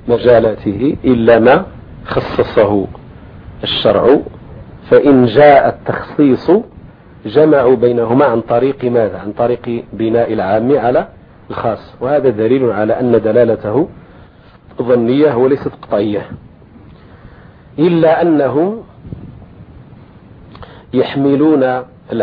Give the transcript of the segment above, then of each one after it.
مجالاته إلا ما خصصه الشرع، فإن جاء التخصيص جمعوا بينهما عن طريق ماذا؟ عن طريق بناء العام على الخاص، وهذا دليل على أن دلالته ظنية وليست قطعية، إلا أنهم يحملون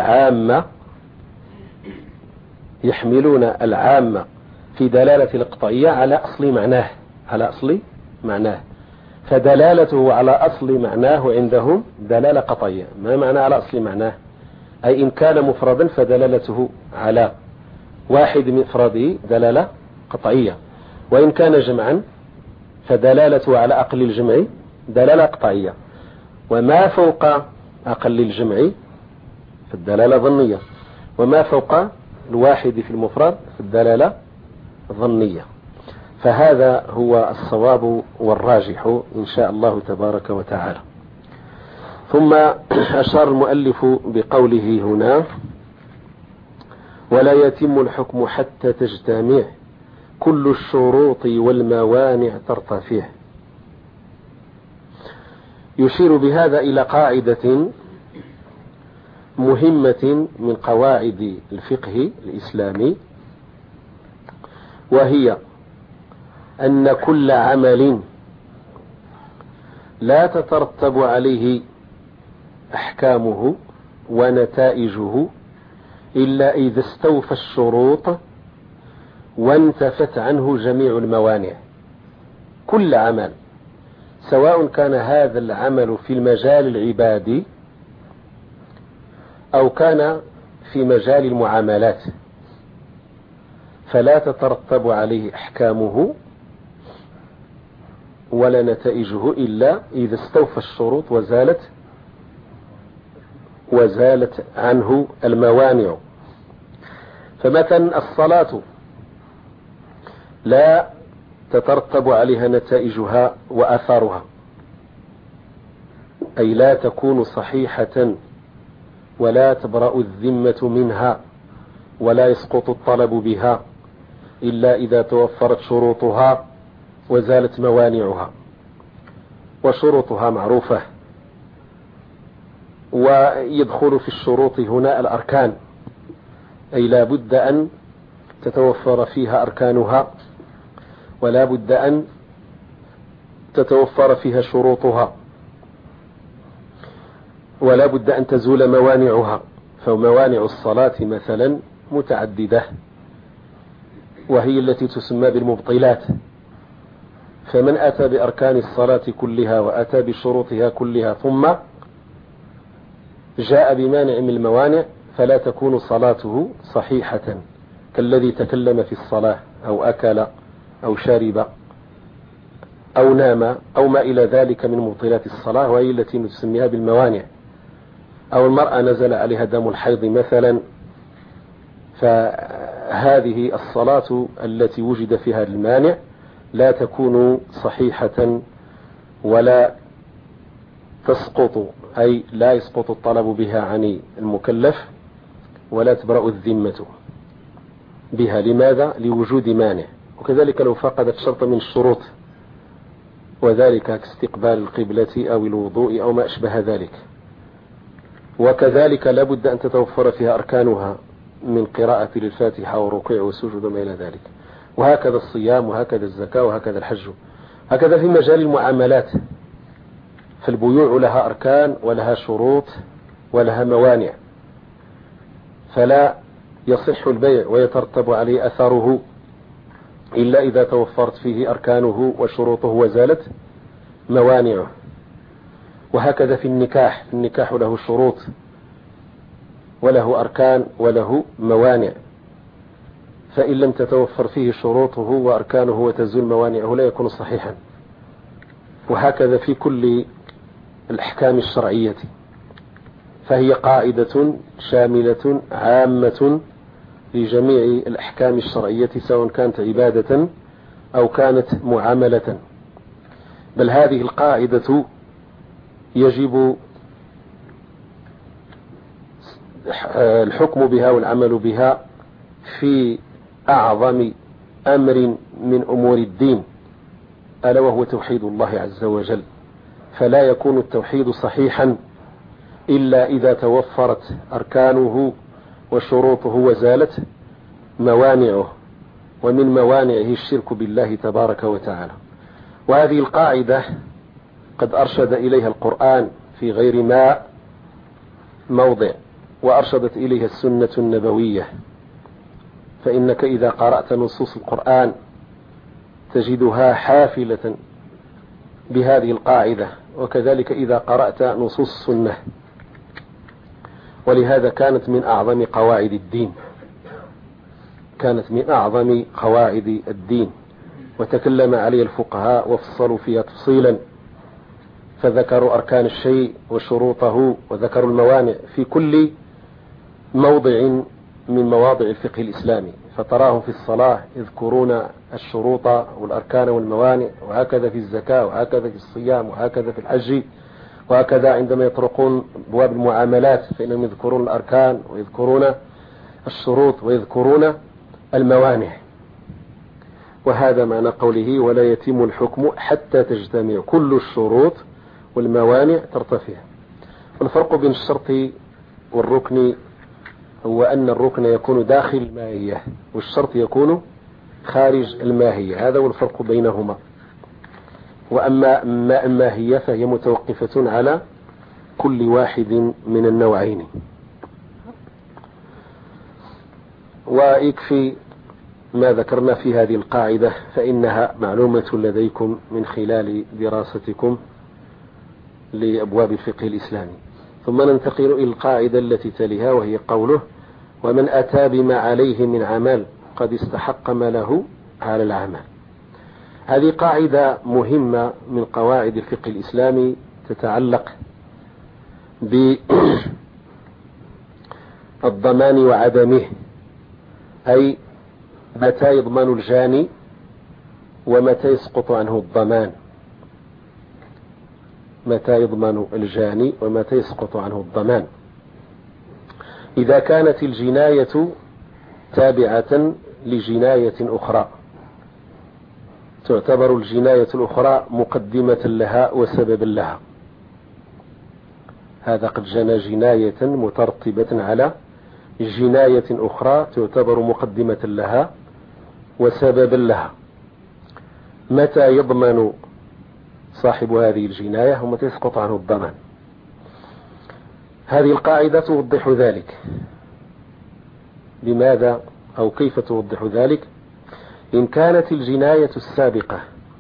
العامة في دلالة القطعية على أصل معناه، فدلالته على أصل معناه عندهم دلالة قطعية. ما معنى على أصل معناه؟ أي إن كان مفردا فدلالته على واحد من أفراده دلالة قطعية، وإن كان جمعا فدلالته على أقل الجمع دلالة قطعية، وما فوق أقل الجمع فالدلالة ظنية، وما فوق الواحد في المفرد فالدلالة ظنية. فهذا هو الصواب والراجح إن شاء الله تبارك وتعالى. ثم أشار المؤلف بقوله هنا: ولا يتم الحكم حتى تجتمع كل الشروط والموانع ترتفع. يشير بهذا إلى قاعدة مهمة من قواعد الفقه الإسلامي، وهي أن كل عمل لا تترتب عليه أحكامه ونتائجه إلا إذا استوفى الشروط وانتفت عنه جميع الموانع. كل عمل، سواء كان هذا العمل في المجال العبادي أو كان في مجال المعاملات، فلا تترتب عليه أحكامه ولا نتائجه إلا إذا استوفى الشروط وزالت عنه الموانع. فمثلا الصلاة لا تترتب عليها نتائجها وأثارها، أي لا تكون صحيحة ولا تبرأ الذمة منها ولا يسقط الطلب بها إلا إذا توفرت شروطها وزالت موانعها. وشروطها معروفة، ويدخل في الشروط هنا الأركان، أي لا بد أن تتوفر فيها أركانها ولا بد أن تتوفر فيها شروطها ولا بد أن تزول موانعها. فموانع الصلاة مثلا متعددة، وهي التي تسمى بالمبطلات، فمن أتى بأركان الصلاة كلها وأتى بشروطها كلها ثم جاء بمانع من الموانع فلا تكون صلاته صحيحة، كالذي تكلم في الصلاة أو أكل أو شرب أو نام أو ما إلى ذلك من مبطلات الصلاة، وهي التي نسميها بالموانع. أو المرأة نزل عليها دم الحيض مثلا، فهذه الصلاة التي وجد فيها المانع لا تكون صحيحة ولا تسقط، أي لا يسقط الطلب بها عن المكلف ولا تبرأ الذمة بها. لماذا؟ لوجود مانع. وكذلك لو فقدت شرط من الشروط، وذلك كاستقبال القبلة أو الوضوء أو ما أشبه ذلك. وكذلك لابد أن تتوفر فيها أركانها من قراءة للفاتحة وركوع وسجود وما إلى ذلك. وهكذا الصيام وهكذا الزكاة وهكذا الحج. هكذا في مجال المعاملات، فالبيوع لها أركان ولها شروط ولها موانع، فلا يصح البيع ويترتب عليه أثره إلا إذا توفرت فيه أركانه وشروطه وزالت موانعه. وهكذا في النكاح، النكاح له شروط وله أركان وله موانع، فإن لم تتوفر فيه شروطه وأركانه وتزول موانعه لا يكون صحيحا. وهكذا في كل الأحكام الشرعية، فهي قاعدة شاملة عامة لجميع الأحكام الشرعية سواء كانت عبادة أو كانت معاملة. بل هذه القاعدة يجب الحكم بها والعمل بها في أعظم أمر من أمور الدين، ألا وهو توحيد الله عز وجل. فلا يكون التوحيد صحيحا إلا إذا توفرت أركانه وشروطه وزالت موانعه، ومن موانعه الشرك بالله تبارك وتعالى. وهذه القاعدة قد أرشد إليها القرآن في غير ما موضع، وأرشدت إليها السنة النبوية. فإنك إذا قرأت نصوص القرآن تجدها حافلة بهذه القاعدة، وكذلك إذا قرأت نصوص السنة. ولهذا كانت من أعظم قواعد الدين، كانت من أعظم قواعد الدين، وتكلم عليها الفقهاء وفصلوا فيها تفصيلا، فذكروا أركان الشيء وشروطه، وذكروا الموانع في كل موضع من مواضع الفقه الإسلامي. فتراهم في الصلاة يذكرون الشروط والأركان والموانع، وهكذا في الزكاة، وهكذا في الصيام، وهكذا في الحج، وهكذا عندما يطرقون أبواب المعاملات فإنهم يذكرون الأركان ويذكرون الشروط ويذكرون الموانع. وهذا معنى قوله ولا يتم الحكم حتى تجتمع كل الشروط والموانع ترتفع. والفرق بين الشرط والركن هو أن الركن يكون داخل الماهية والشرط يكون خارج الماهية، هذا هو الفرق بينهما. وأما الماهية فهي متوقفة على كل واحد من النوعين. ويكفي ما ذكرنا في هذه القاعدة، فإنها معلومة لديكم من خلال دراستكم لأبواب الفقه الإسلامي. ثم ننتقل إلى القاعدة التي تليها، وهي قوله ومن أتى بما عليه من عمل قد استحق ما له على العمل. هذه قاعدة مهمة من قواعد الفقه الإسلامي، تتعلق بالضمان وعدمه، أي متى يضمن الجاني ومتى يسقط عنه الضمان، متى يضمن الجاني ومتى يسقط عنه الضمان. إذا كانت الجناية تابعة لجناية أخرى تعتبر الجناية الأخرى مقدمة لها وسببا لها. هذا قد جنى جناية مترتبة على جناية أخرى تعتبر مقدمة لها وسببا لها. متى يضمن صاحب هذه الجناية ومتى يسقط عنه الضمان؟ هذه القاعدة توضح ذلك. لماذا أو كيف توضح ذلك؟ إن كانت الجناية السابقة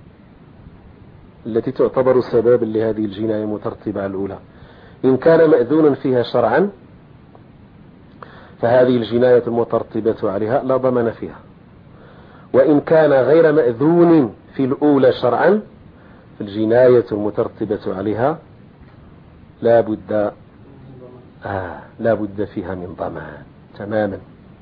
التي تعتبر سببا لهذه الجناية مترتبة على الأولى إن كان مأذونا فيها شرعا، فهذه الجناية المترتبة عليها لا ضمان فيها. وإن كان غير مأذون في الأولى شرعا، الجناية المترتبة عليها لا بد فيها من ضمان تماما.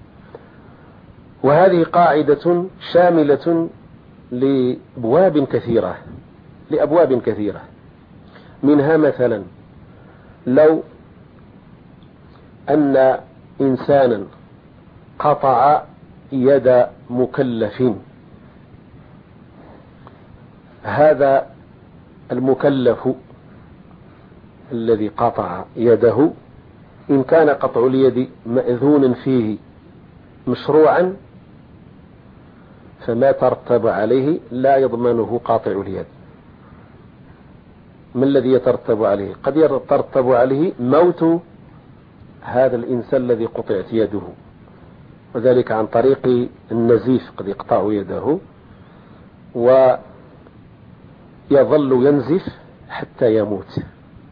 وهذه قاعدة شاملة لأبواب كثيرة. منها مثلا لو أن إنسانا قطع يد مكلف، هذا المكلف الذي قطع يده إن كان قطع اليد مأذون فيه مشروعا فما ترتب عليه لا يضمنه قاطع اليد. ما الذي يترتب عليه؟ قد يترتب عليه موت هذا الإنسان الذي قطعت يده، وذلك عن طريق النزيف، قد يقطع يده ويظل ينزف حتى يموت.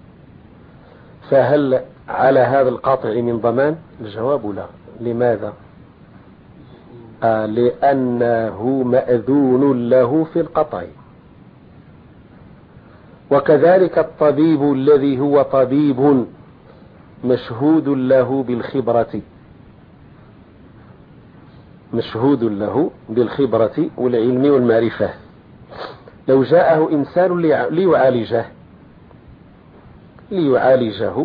فهل على هذا القاطع من ضمان؟ الجواب لا. لماذا؟ لأنه مأذون له في القطع. وكذلك الطبيب الذي هو طبيب مشهود له بالخبرة والعلم والمعرفة، لو جاءه إنسان ليعالجه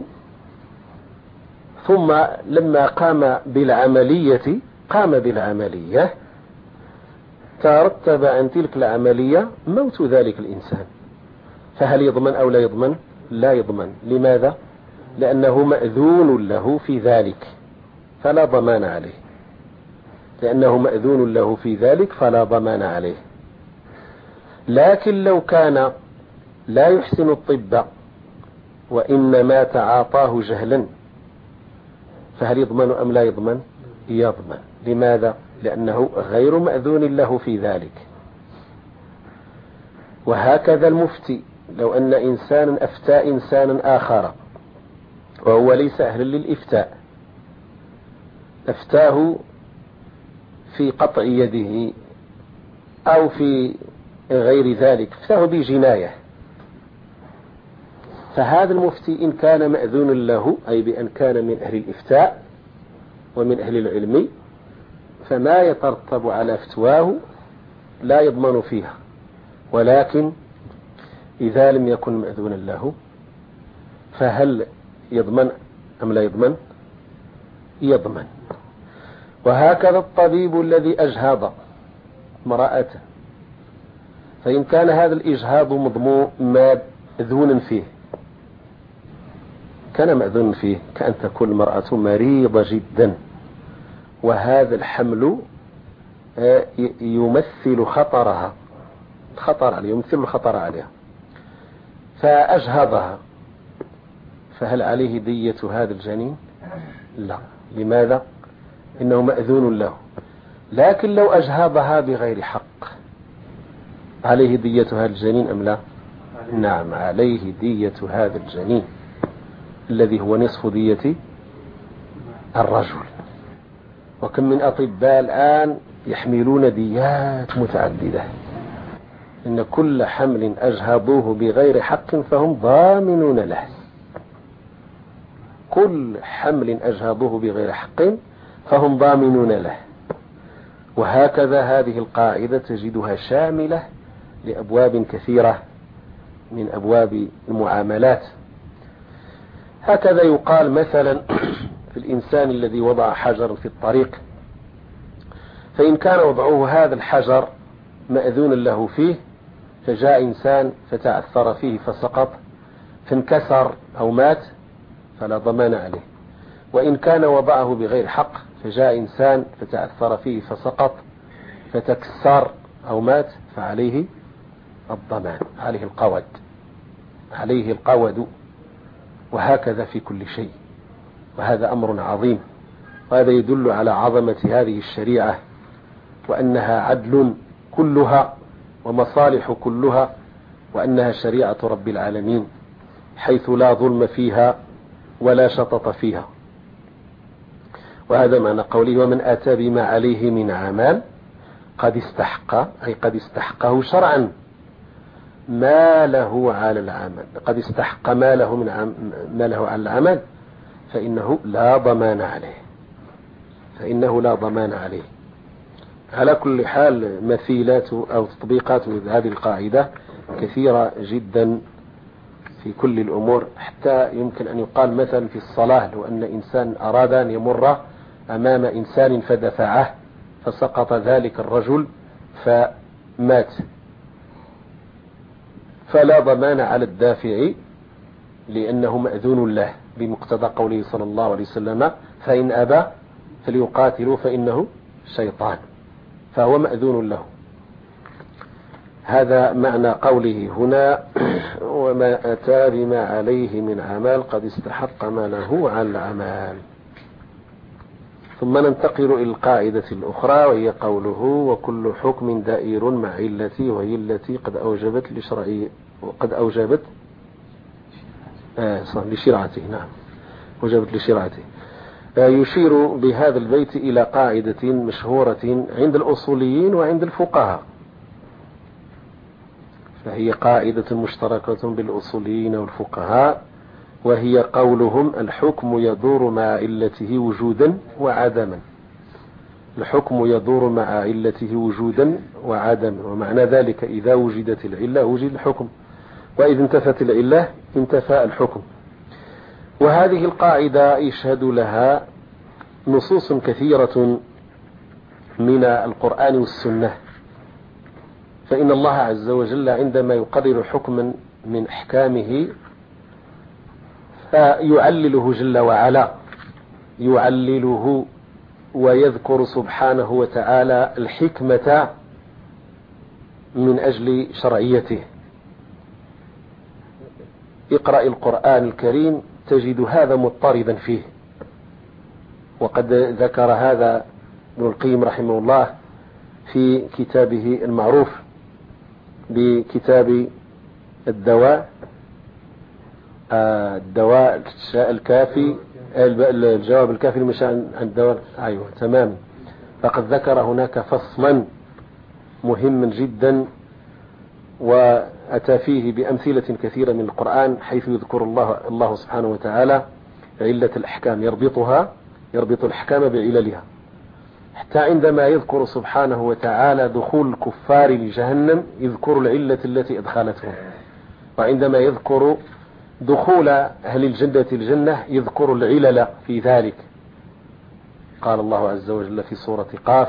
ثم لما قام بالعملية ترتب عن تلك العملية موت ذلك الإنسان، فهل يضمن أو لا يضمن؟ لا يضمن. لماذا؟ لأنه مأذون له في ذلك فلا ضمان عليه، لأنه مأذون له في ذلك فلا ضمان عليه. لكن لو كان لا يحسن الطب وإنما تعاطاه جهلا فهل يضمن أم لا يضمن؟ يضمن. لماذا؟ لأنه غير مأذون له في ذلك. وهكذا المفتي، لو أن إنسانا أفتى إنسانا آخر وهو ليس أهلا للإفتاء، أفتاه في قطع يده أو في غير ذلك، أفتاه بجناية، فهذا المفتي إن كان مأذون له، أي بأن كان من أهل الإفتاء ومن أهل العلم، فما يترتب على فتواه لا يضمن فيها. ولكن إذا لم يكن مأذونا له فهل يضمن أم لا يضمن؟ يضمن. وهكذا الطبيب الذي أجهض امرأة، فإن كان هذا الإجهاض مأذونا فيه، كان مأذون فيه كأن تكون المرأة مريضة جدا وهذا الحمل يمثل خطرها، يمثل الخطر عليها، فأجهضها، فهل عليه دية هذا الجنين؟ لا. لماذا؟ إنه مأذون له. لكن لو أجهضها بغير حق عليه دية هذا الجنين أم لا؟ نعم، عليه دية هذا الجنين الذي هو نصف دية الرجل. وكم من أطباء الآن يحملون ديات متعددة، إن كل حمل أجهضوه بغير حق فهم ضامنون له، كل حمل أجهضوه بغير حق فهم ضامنون له. وهكذا هذه القاعدة تجدها شاملة لأبواب كثيرة من أبواب المعاملات. هكذا يقال مثلا في الإنسان الذي وضع حجرا في الطريق، فإن كان وضعه هذا الحجر مأذون له فيه، فجاء إنسان فتعثر فيه فسقط فانكسر أو مات، فلا ضمان عليه. وإن كان وضعه بغير حق فجاء إنسان فتعثر فيه فسقط فتكسر أو مات، فعليه الضمان، عليه القود. وهكذا في كل شيء. وهذا أمر عظيم، وهذا يدل على عظمة هذه الشريعة، وأنها عدل كلها ومصالح كلها، وأنها شريعة رب العالمين، حيث لا ظلم فيها ولا شطط فيها. وهذا معنى قوله: ومن أتى بما عليه من عمل قد استحق، أي قد استحقه شرعا ما له على العمل، قد استحق ما له على العمل، فإنه لا ضمان عليه. على كل حال مثيلات أو تطبيقات هذه القاعدة كثيرة جدا في كل الأمور، حتى يمكن أن يقال مثلا في الصلاة: لو أن إنسان أراد أن يمر أمام إنسان فدفعه فسقط ذلك الرجل فمات، فلا ضمان على الدافع لأنه مأذون له بمقتضى قوله صلى الله عليه وسلم: فإن أبى فليقاتلوا فإنه شيطان، فهو مأذون له. هذا معنى قوله هنا: وما أتى بما عليه من عمل قد استحق ما له على العمل. ثم ننتقل إلى القاعدة الأخرى، وهي قوله: وكل حكم دائر مع علتي، وهي التي قد أوجبت لشرعي وقد أوجبت لشرعته. نعم، أوجبت لشرعته. يشير بهذا البيت إلى قاعدة مشهورة عند الأصوليين وعند الفقهاء، فهي قاعدة مشتركة بالأصوليين والفقهاء، وهي قولهم: الحكم يدور مع علته وجودا وعدما. الحكم يدور مع علته وجودا وعدما، ومعنى ذلك إذا وجدت العلة وجد الحكم، وإذا انتفت العلة انتفى الحكم. وهذه القاعدة يشهد لها نصوص كثيرة من القرآن والسنة، فإن الله عز وجل عندما يقرر حكما من أحكامه فيعلله جل وعلا، يعلله ويذكر سبحانه وتعالى الحكمة من أجل شرعيته. اقرأ القرآن الكريم تجد هذا مضطردا فيه، وقد ذكر هذا ابن القيم رحمه الله في كتابه المعروف بكتاب الدواء الكافي، الجواب الكافي لمن شاء عن الدواء. أيوة تمام. فقد ذكر هناك فصلا مهما جدا وأتى فيه بأمثلة كثيرة من القرآن، حيث يذكر الله سبحانه وتعالى علة الأحكام، يربط الأحكام بعللها، حتى عندما يذكر سبحانه وتعالى دخول الكفار لجهنم يذكر العلة التي أدخلتهم، وعندما يذكر دخول أهل الجنة الجنة يذكر العلل في ذلك. قال الله عز وجل في سورة قاف: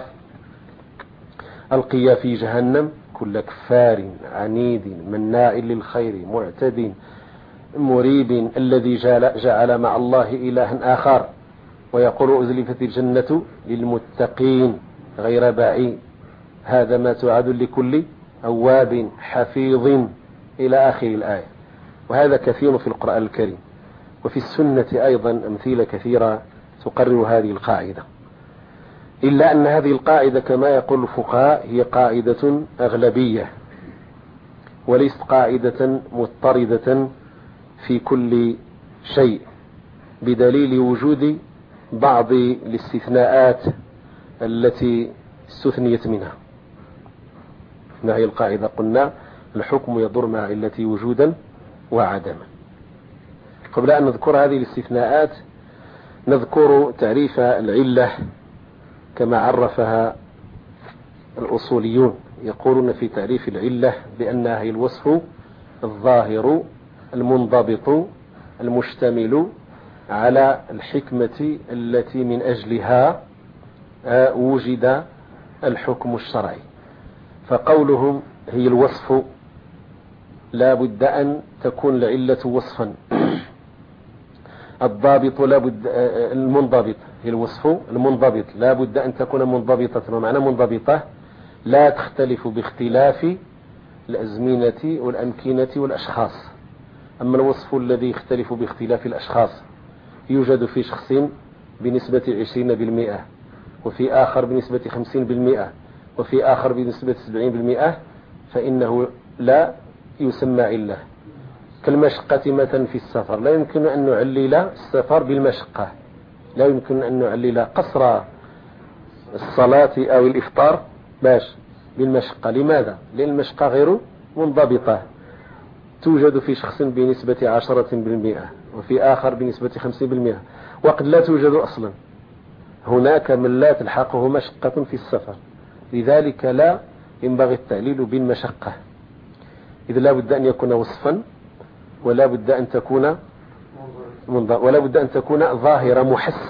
ألقي في جهنم كل كفار عنيد مناع للخير معتد مريب الذي جعل مع الله إلها آخر ويقول أزلفت الجنة للمتقين غير بعيد هذا ما توعد لكل أواب حفيظ إلى آخر الآية. وهذا كثير في القرآن الكريم، وفي السنة أيضا أمثلة كثيرة تقرر هذه القاعدة، إلا أن هذه القاعدة كما يقول الفقهاء هي قاعدة أغلبية وليست قاعدة مضطردة في كل شيء، بدليل وجود بعض الاستثناءات التي استثنيت منها. ما هي القاعدة؟ قلنا الحكم يدور مع علته وجودا وعدما. قبل أن نذكر هذه الاستثناءات نذكر تعريف العلة كما عرفها الأصوليون. يقولون في تعريف العلة بأنها هي الوصف الظاهر المنضبط المشتمل على الحكمة التي من أجلها وجد الحكم الشرعي. فقولهم هي الوصف لا بد أن تكون العلة وصفا، الضابط لا بد المنضبط هي الوصف المنضبط لا بد أن تكون منضبطة. ومعنى منضبطة لا تختلف باختلاف الأزمنة والأمكنة والأشخاص. أما الوصف الذي يختلف باختلاف الأشخاص يوجد في شخص بنسبة 20%، وفي آخر بنسبة 50%، وفي آخر بنسبة 70%، فإنه لا يسمى علة. كالمشقة مثلا في السفر، لا يمكن أن نعلل السفر بالمشقة، لا يمكن أن نعلل قصر الصلاة أو الإفطار باش بالمشقة. لماذا؟ لأن المشقة غير منضبطة، توجد في شخص بنسبة 10% وفي آخر بنسبة 50%، وقد لا توجد أصلا. هناك من لا تلحقه مشقة في السفر، لذلك لا ينبغي التعليل بالمشقة. إذا لا بد أن يكون وصفا، ولا بد أن تكون ولا بد أن تكون ظاهرة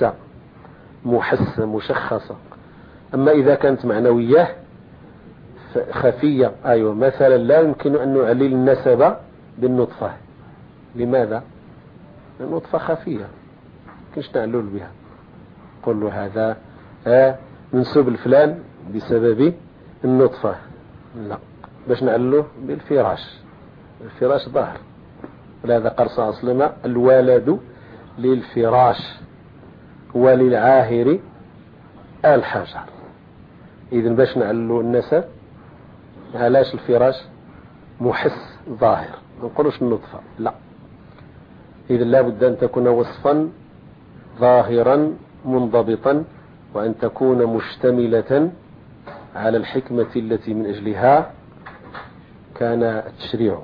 محسة مشخصة. أما إذا كانت معنوية خفية، أيوة مثلا لا يمكن أن نعلل النسب بالنطفة. لماذا؟ النطفة خفية كيش نعلل بها، قل له هذا منسوب الفلان بسبب النطفة، لا، باش نعلله بالفراش، الفراش ظاهر. ولهذا قال صلى الله عليه وسلم: الولد للفراش وللعاهر الحجر. إذن باش نعلله النسب علاش الفراش محس ظاهر، ما نقولوش النطفة، لا. إذن لا بد أن تكون وصفا ظاهرا منضبطا، وأن تكون مشتملة على الحكمة التي من أجلها كان التشريع.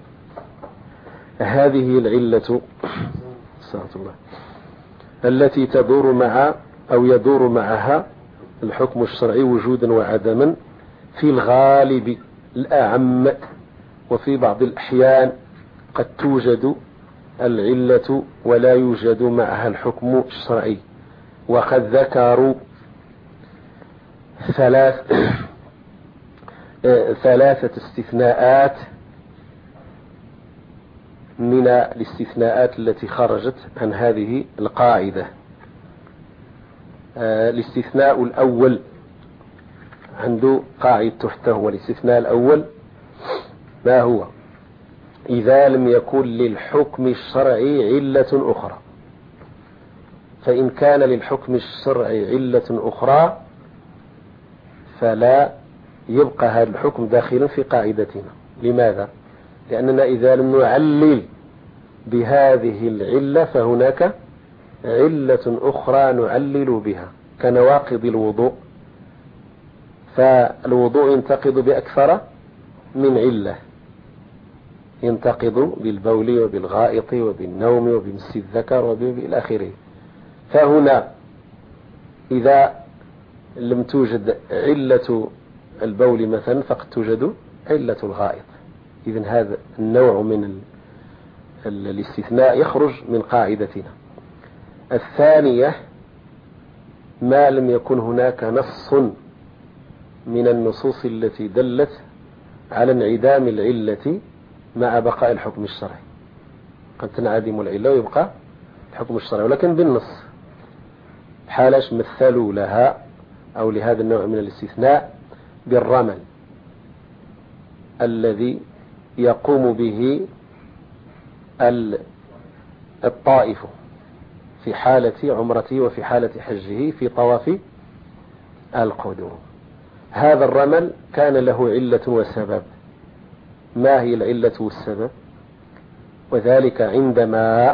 هذه العلة التي تدور مع أو يدور معها الحكم الشرعي وجودا وعدما في الغالب الأعم، وفي بعض الأحيان قد توجد العلة ولا يوجد معها الحكم الشرعي. وقد ذكروا 3 استثناءات من الاستثناءات التي خرجت عن هذه القاعدة. الاستثناء الأول عنده قاعدة تحته، هو الاستثناء الأول ما هو؟ إذا لم يكن للحكم الشرعي علة أخرى. فإن كان للحكم الشرعي علة أخرى فلا يبقى هذا الحكم داخلا في قاعدتنا. لماذا؟ لأننا إذا لم نعلل بهذه العلة فهناك علة أخرى نعلل بها كنواقض الوضوء، فالوضوء ينتقض بأكثر من علة، ينتقض بالبول وبالغائط وبالنوم وبمس الذكر وإلى آخره. فهنا إذا لم توجد علة البول مثلا فقد توجد علة الغائط، إذن هذا النوع من الاستثناء يخرج من قاعدتنا. الثانية ما لم يكن هناك نص من النصوص التي دلت على انعدام العلة مع بقاء الحكم الشرعي. قد تنعدم العلة ويبقى الحكم الشرعي ولكن بالنص. حالش مثلوا لها أو لهذا النوع من الاستثناء بالرمل الذي يقوم به الطائف في حالة عمرته وفي حالة حجه في طواف القدوم. هذا الرمل كان له علة وسبب. ما هي العلة والسبب؟ وذلك عندما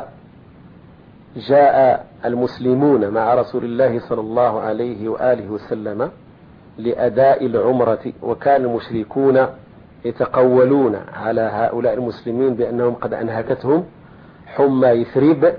جاء المسلمون مع رسول الله صلى الله عليه وآله وسلم لأداء العمرة، وكان المشركون يتقولون على هؤلاء المسلمين بأنهم قد أنهكتهم حمى يثرب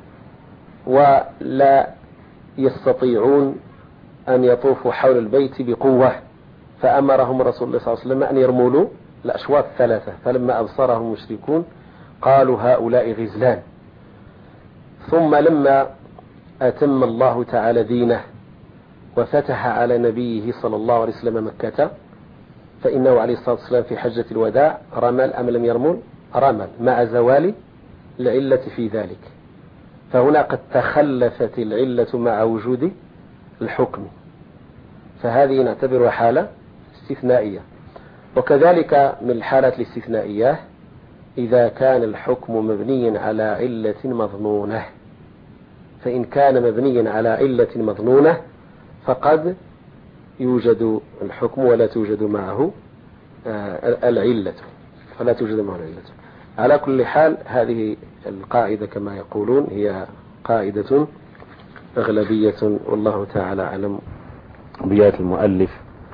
ولا يستطيعون أن يطوفوا حول البيت بقوة، فأمرهم رسول الله صلى الله عليه وسلم أن يرملوا الأشواط 3. فلما أبصرهم المشركون قالوا هؤلاء غزلان. ثم لما أتم الله تعالى دينه وفتح على نبيه صلى الله عليه وسلم مكة، فإنه عليه الصلاة والسلام في حجة الوداع رمل أم لم يرمل؟ رمل مع زوال العلة في ذلك. فهنا قد تخلفت العلة مع وجود الحكم، فهذه نعتبرها حالة استثنائية. وكذلك من الحالات الاستثنائية إذا كان الحكم مبنيا على علة مظنونة، فإن كان مبنيا على علة مظنونة فقد يوجد الحكم ولا توجد معه العلة، فلا توجد معه العلة. على كل حال هذه القاعدة كما يقولون هي قاعدة أغلبية، والله تعالى أعلم بيات المؤلف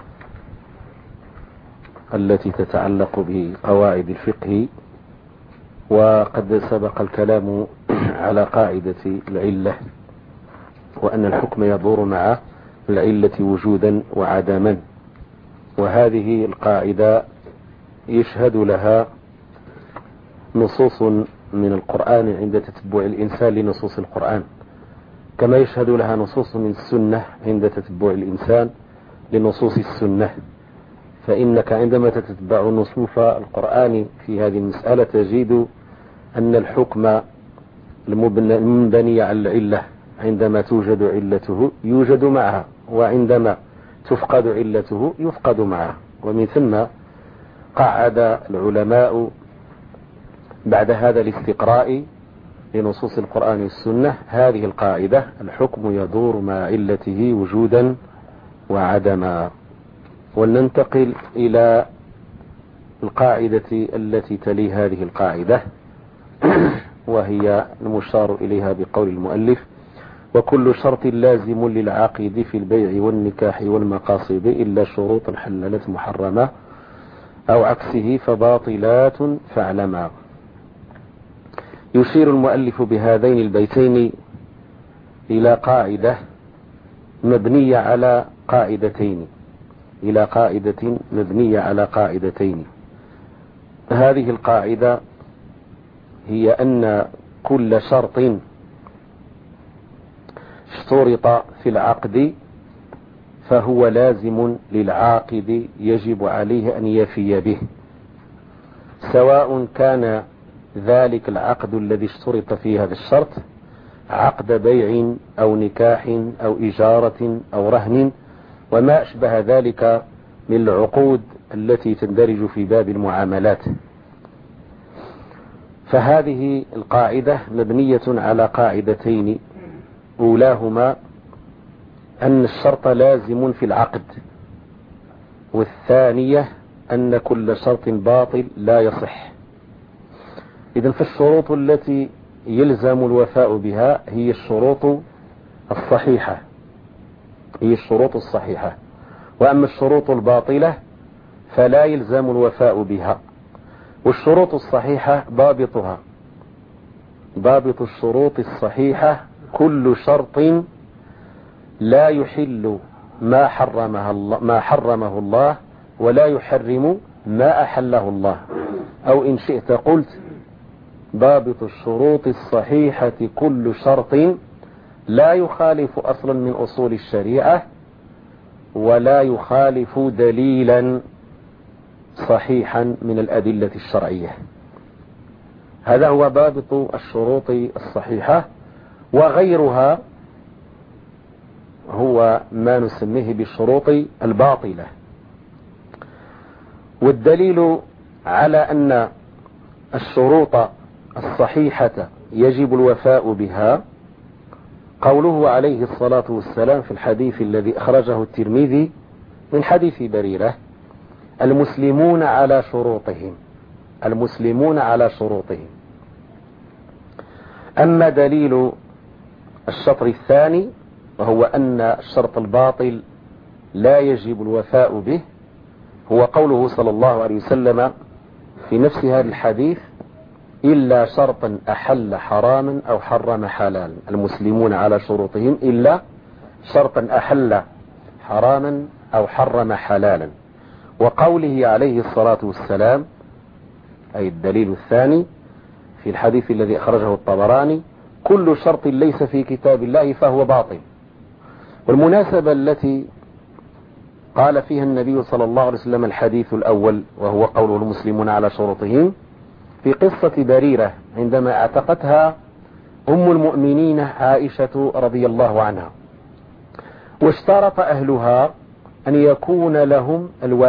التي تتعلق بقواعد الفقه. وقد سبق الكلام على قاعدة العلة، وأن الحكم يدور مع العلة وجودا وعدما، وهذه القاعدة يشهد لها نصوص من القرآن عند تتبع الإنسان لنصوص القرآن، كما يشهد لها نصوص من السنة عند تتبع الإنسان لنصوص السنة. فإنك عندما تتبع نصوص القرآن في هذه المسألة تجد أن الحكم المنبني على العلة عندما توجد علته يوجد معها، وعندما تفقد علته يفقد معها. ومن ثم قعد العلماء بعد هذا الاستقراء لنصوص القرآن والسنة هذه القاعدة: الحكم يدور مع علته وجودا وعدما. ولننتقل إلى القاعدة التي تلي هذه القاعدة، وهي المشار إليها بقول المؤلف: وكل شرط لازم للعقد في البيع والنكاح والمقاصد إلا شروطا حللت محرمة أو عكسه فباطلات فاعلما. يشير المؤلف بهذين البيتين إلى قاعدة مبنية على قاعدتين، إلى قاعدة مبنية على قاعدتين. هذه القاعدة هي أن كل شرط اشترط في العقد فهو لازم للعاقد يجب عليه أن يفي به، سواء كان ذلك العقد الذي اشترط فيه هذا الشرط عقد بيع أو نكاح أو إجارة أو رهن وما أشبه ذلك من العقود التي تندرج في باب المعاملات. فهذه القاعدة مبنية على قاعدتين، أولاهما أن الشرط لازم في العقد، والثانية أن كل شرط باطل لا يصح. إذن فالشروط التي يلزم الوفاء بها هي الشروط الصحيحة، وأما الشروط الباطلة فلا يلزم الوفاء بها. والشروط الصحيحة ضابط الشروط الصحيحة كل شرط لا يحل ما حرمه الله ولا يحرم ما أحله الله، أو إن شئت قلت ضابط الشروط الصحيحة كل شرط لا يخالف أصلا من أصول الشريعة ولا يخالف دليلا صحيحا من الأدلة الشرعية. هذا هو ضابط الشروط الصحيحة، وغيرها هو ما نسميه بالشروط الباطلة. والدليل على أن الشروط الصحيحة يجب الوفاء بها قوله عليه الصلاة والسلام في الحديث الذي أخرجه الترمذي من حديث بريرة: المسلمون على شروطهم. أما دليل الشطر الثاني وهو أن الشرط الباطل لا يجب الوفاء به هو قوله صلى الله عليه وسلم في نفس هذا الحديث: إلا شرطا أحل حراما أو حرم حلالا. المسلمون على شروطهم إلا شرطا أحل حراما أو حرم حلالا. وقوله عليه الصلاة والسلام أي الدليل الثاني في الحديث الذي أخرجه الطبراني: كل شرط ليس في كتاب الله فهو باطل. والمناسبة التي قال فيها النبي صلى الله عليه وسلم الحديث الأول وهو قوله المسلمون على شروطهم في قصة بريرة عندما اعتقتها أم المؤمنين عائشة رضي الله عنها، واشترط أهلها أن يكون لهم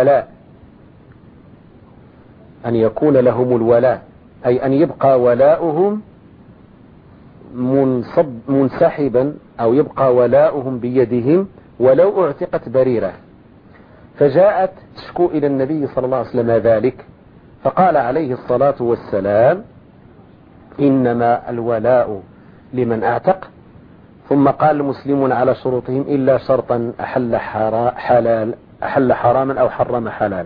الولاء، أي أن يبقى ولاؤهم منسحبا أو يبقى ولاؤهم بيدهم ولو اعتقت بريرة. فجاءت تشكو إلى النبي صلى الله عليه وسلم ذلك، فقال عليه الصلاة والسلام: إنما الولاء لمن اعتق. ثم قال: المسلمون على شروطهم إلا شرطا أحل حراما أو حرم حلال.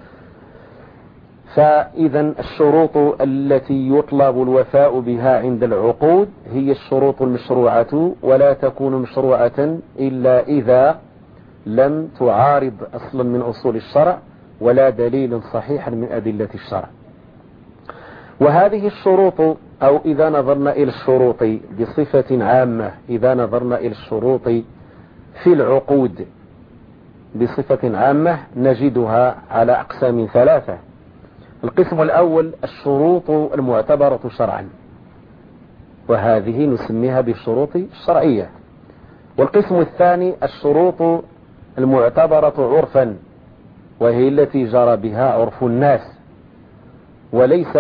فإذا الشروط التي يطلب الوفاء بها عند العقود هي الشروط المشروعة، ولا تكون مشروعة إلا إذا لم تعارض أصلا من أصول الشرع ولا دليل صحيح من أدلة الشرع. وهذه الشروط، أو إذا نظرنا إلى الشروط بصفة عامة، إذا نظرنا إلى الشروط في العقود بصفة عامة نجدها على أقسام ثلاثة. القسم الأول الشروط المعتبرة شرعا، وهذه نسميها بالشروط الشرعية. والقسم الثاني الشروط المعتبرة عرفا، وهي التي جرى بها عرف الناس وليس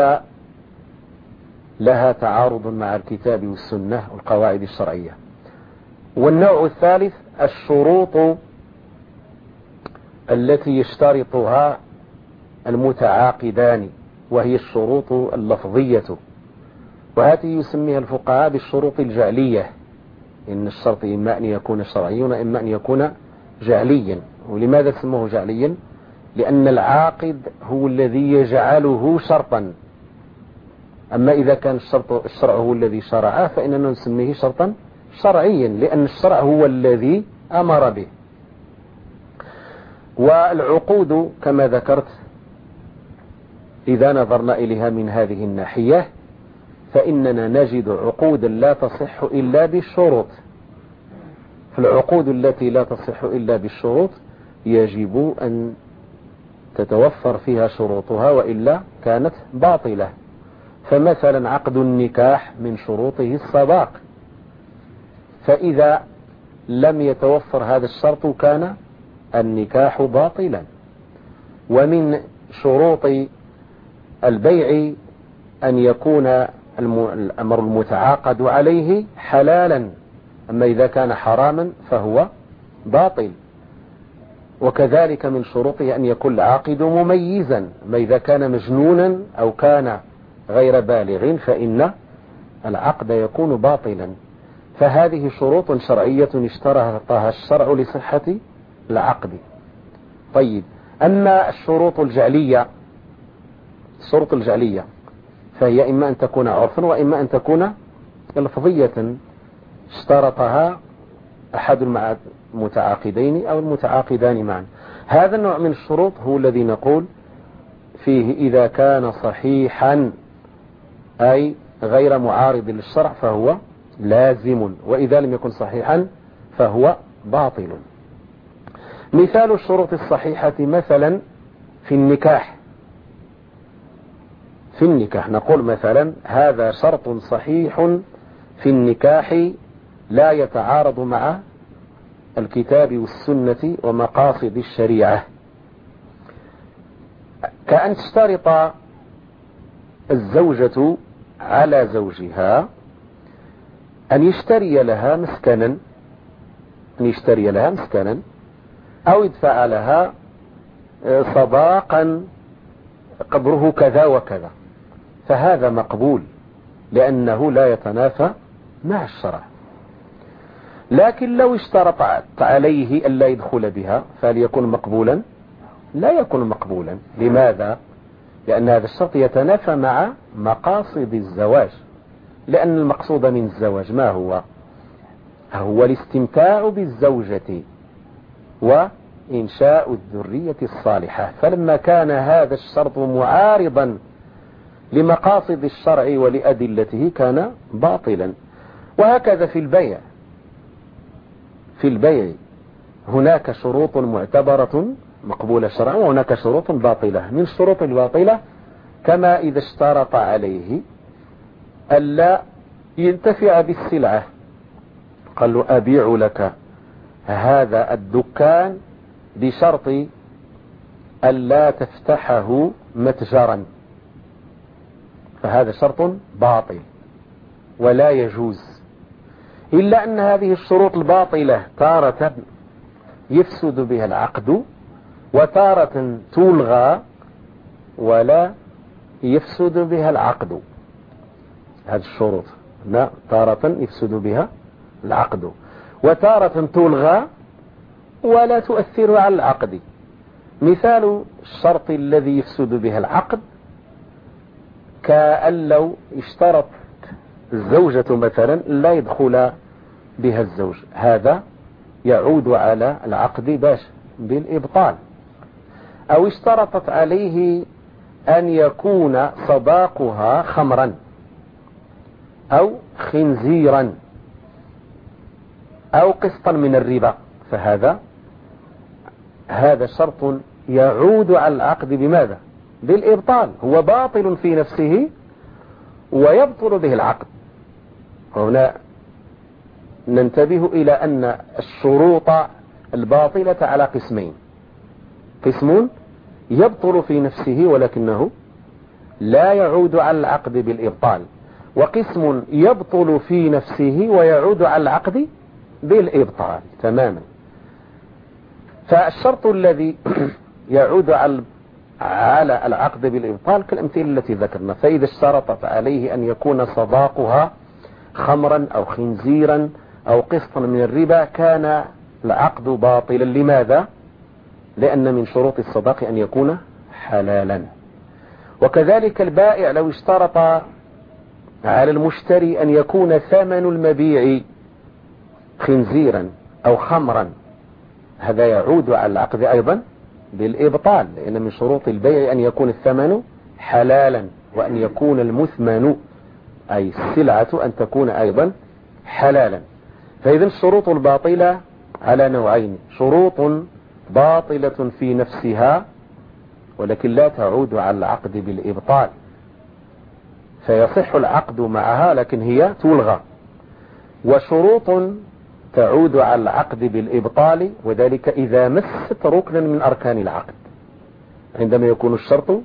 لها تعارض مع الكتاب والسنة والقواعد الشرعية. والنوع الثالث الشروط التي يشترطها المتعاقدان، وهي الشروط اللفظية، وهذه يسميها الفقهاء بالشروط الجعلية. إن الشرط إما أن يكون شرعيا وإما أن يكون جعليا. ولماذا سموه جعليا؟ لأن العاقد هو الذي يجعله شرطا، أما إذا كان الشرع هو الذي شرعه فإننا نسميه شرطا شرعيا، لأن الشرع هو الذي أمر به. والعقود كما ذكرت إذا نظرنا إليها من هذه الناحية فإننا نجد عقودا لا تصح إلا بالشروط، فالعقود التي لا تصح إلا بالشروط يجب أن تتوفر فيها شروطها وإلا كانت باطلة. فمثلا عقد النكاح من شروطه الصداق، فإذا لم يتوفر هذا الشرط كان النكاح باطلا. ومن شروط البيع أن يكون الأمر المتعاقد عليه حلالا، أما إذا كان حراما فهو باطل. وكذلك من شروطه أن يكون العاقد مميزا، أما إذا كان مجنونا أو كان غير بالغ فإن العقد يكون باطلا. فهذه شروط شرعية اشترطها الشرع لصحة العقد. طيب، أما الشروط الجعلية، الشروط الجعلية فهي إما أن تكون عرفا وإما أن تكون لفظية اشترطها أحد المتعاقدين أو المتعاقدان معا. هذا النوع من الشروط هو الذي نقول فيه إذا كان صحيحا أي غير معارض للشرع فهو لازم، وإذا لم يكن صحيحا فهو باطل. مثال الشروط الصحيحة مثلا في النكاح، في النكاح نقول مثلا هذا شرط صحيح في النكاح لا يتعارض مع الكتاب والسنة ومقاصد الشريعة، كأن تشترط الزوجة على زوجها أن يشتري لها مسكنا أو يدفع لها صداقا قدره كذا وكذا، فهذا مقبول لأنه لا يتنافى مع الشرع. لكن لو اشترطت عليه ألا يدخل بها فهل يكون مقبولا؟ لا يكون مقبولا. لماذا؟ لأن هذا الشرط يتنافى مع مقاصد الزواج، لأن المقصود من الزواج ما هو؟ هو الاستمتاع بالزوجة وإنشاء الذرية الصالحة. فلما كان هذا الشرط معارضا لمقاصد الشرع ولأدلته كان باطلا. وهكذا في البيع، في البيع هناك شروط معتبرة مقبولة شرعا وهناك شروط باطلة. من الشروط الباطلة كما إذا اشترط عليه ألا ينتفع بالسلعة، قال له أبيع لك هذا الدكان بشرط ألا تفتحه متجرا، فهذا شرط باطل ولا يجوز. إلا أن هذه الشروط الباطلة تارة يفسد بها العقد وتارة تلغى ولا يفسد بها العقد. هذه الشروط تارة يفسد بها العقد وتارة تلغى ولا تؤثر على العقد. مثال الشرط الذي يفسد بها العقد كأن لو اشترط الزوجة مثلا لا يدخل بها الزوج، هذا يعود على العقد باش بالإبطال. أو اشترطت عليه أن يكون صداقها خمرا أو خنزيرا أو قسطا من الربا، هذا شرط يعود على العقد بماذا؟ بالإبطال. هو باطل في نفسه ويبطل به العقد. هنا ننتبه إلى أن الشروط الباطلة على قسمين: قسم يبطل في نفسه ولكنه لا يعود على العقد بالإبطال، وقسم يبطل في نفسه ويعود على العقد بالإبطال تماما. فالشرط الذي يعود على العقد بالإبطال كالأمثلة التي ذكرنا. فإذا اشترطت عليه أن يكون صداقها خمرا أو خنزيرا أو قسطا من الربا كان العقد باطلا. لماذا؟ لأن من شروط الصداق أن يكون حلالا. وكذلك البائع لو اشترط على المشتري أن يكون ثمن المبيع خنزيرا أو خمرا، هذا يعود على العقد أيضا بالإبطال، لأن من شروط البيع أن يكون الثمن حلالا وأن يكون المثمن أي السلعة أن تكون أيضا حلالا. فإذا الشروط الباطلة على نوعين: شروط باطلة في نفسها ولكن لا تعود على العقد بالإبطال، فيصح العقد معها لكن هي تلغى، وشروط تعود على العقد بالإبطال، وذلك إذا مست ركنا من أركان العقد. عندما يكون الشرط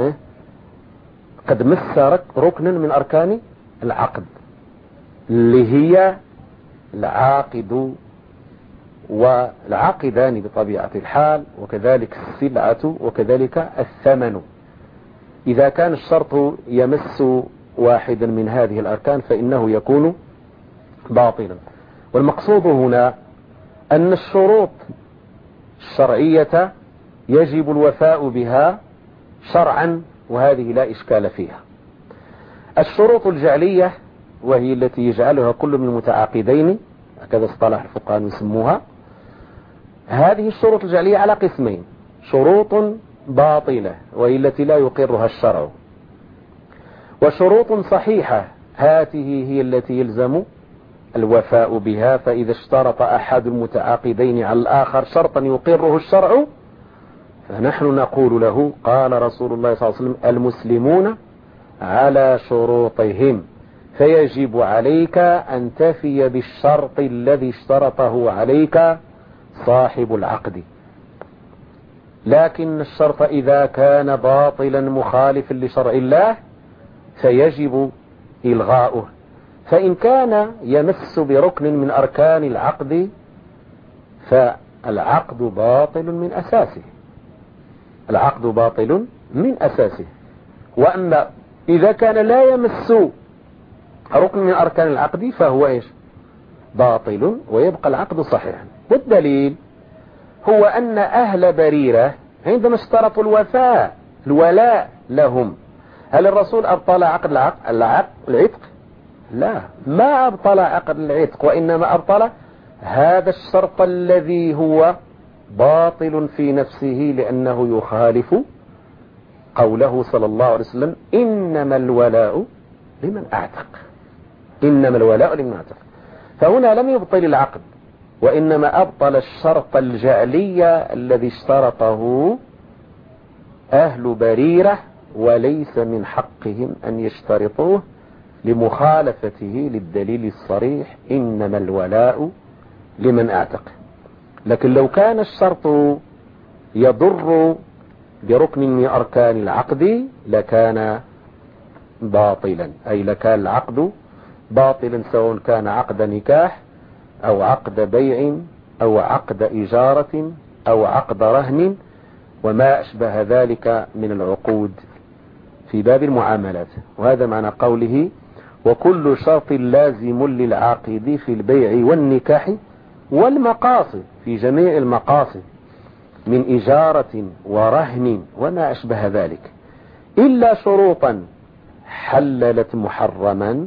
قد مس ركنا من أركان العقد اللي هي العاقد والعاقدان بطبيعة الحال، وكذلك السلعة، وكذلك الثمن. إذا كان الشرط يمس واحدا من هذه الأركان فإنه يكون باطلا. والمقصود هنا أن الشروط الشرعية يجب الوفاء بها شرعا، وهذه لا إشكال فيها. الشروط الجعلية وهي التي يجعلها كل من المتعاقدين، هكذا اصطلح الفقهاء يسموها، هذه الشروط الجعلية على قسمين: شروط باطلة وهي التي لا يقرها الشرع، وشروط صحيحة هذه هي التي يلزم الوفاء بها. فإذا اشترط أحد المتعاقدين على الآخر شرطا يقره الشرع فنحن نقول له: قال رسول الله صلى الله عليه وسلم: المسلمون على شروطهم، فيجب عليك أن تفي بالشرط الذي اشترطه عليك صاحب العقد. لكن الشرط إذا كان باطلا مخالفا لشرع الله فيجب إلغاؤه. فإن كان يمس بركن من أركان العقد فالعقد باطل من أساسه، العقد باطل من أساسه. وأما إذا كان لا يمس ركن من أركان العقد فهو إيش؟ باطل، ويبقى العقد صحيحا. والدليل هو أن أهل بريرة عندما اشترطوا الولاء لهم، هل الرسول أبطل عقد العتق؟ لا، ما أبطل عقد العتق، وإنما أبطل هذا الشرط الذي هو باطل في نفسه، لأنه يخالف قوله صلى الله عليه وسلم: إنما الولاء لمن أعتق، إنما الولاء لمن أعتق. فهنا لم يبطل العقد، وإنما أبطل الشرط الجعلي الذي اشترطه أهل بريرة، وليس من حقهم أن يشترطوه لمخالفته للدليل الصريح: إنما الولاء لمن أعتق. لكن لو كان الشرط يضر بركن من أركان العقد لكان باطلا، أي لكان العقد باطلا، سواء كان عقد نكاح أو عقد بيع أو عقد إجارة أو عقد رهن وما أشبه ذلك من العقود في باب المعاملات. وهذا معنى قوله: وكل شرط لازم للعاقد في البيع والنكاح والمقاصد، في جميع المقاصد من إجارة ورهن وما أشبه ذلك، إلا شروطا حللت محرما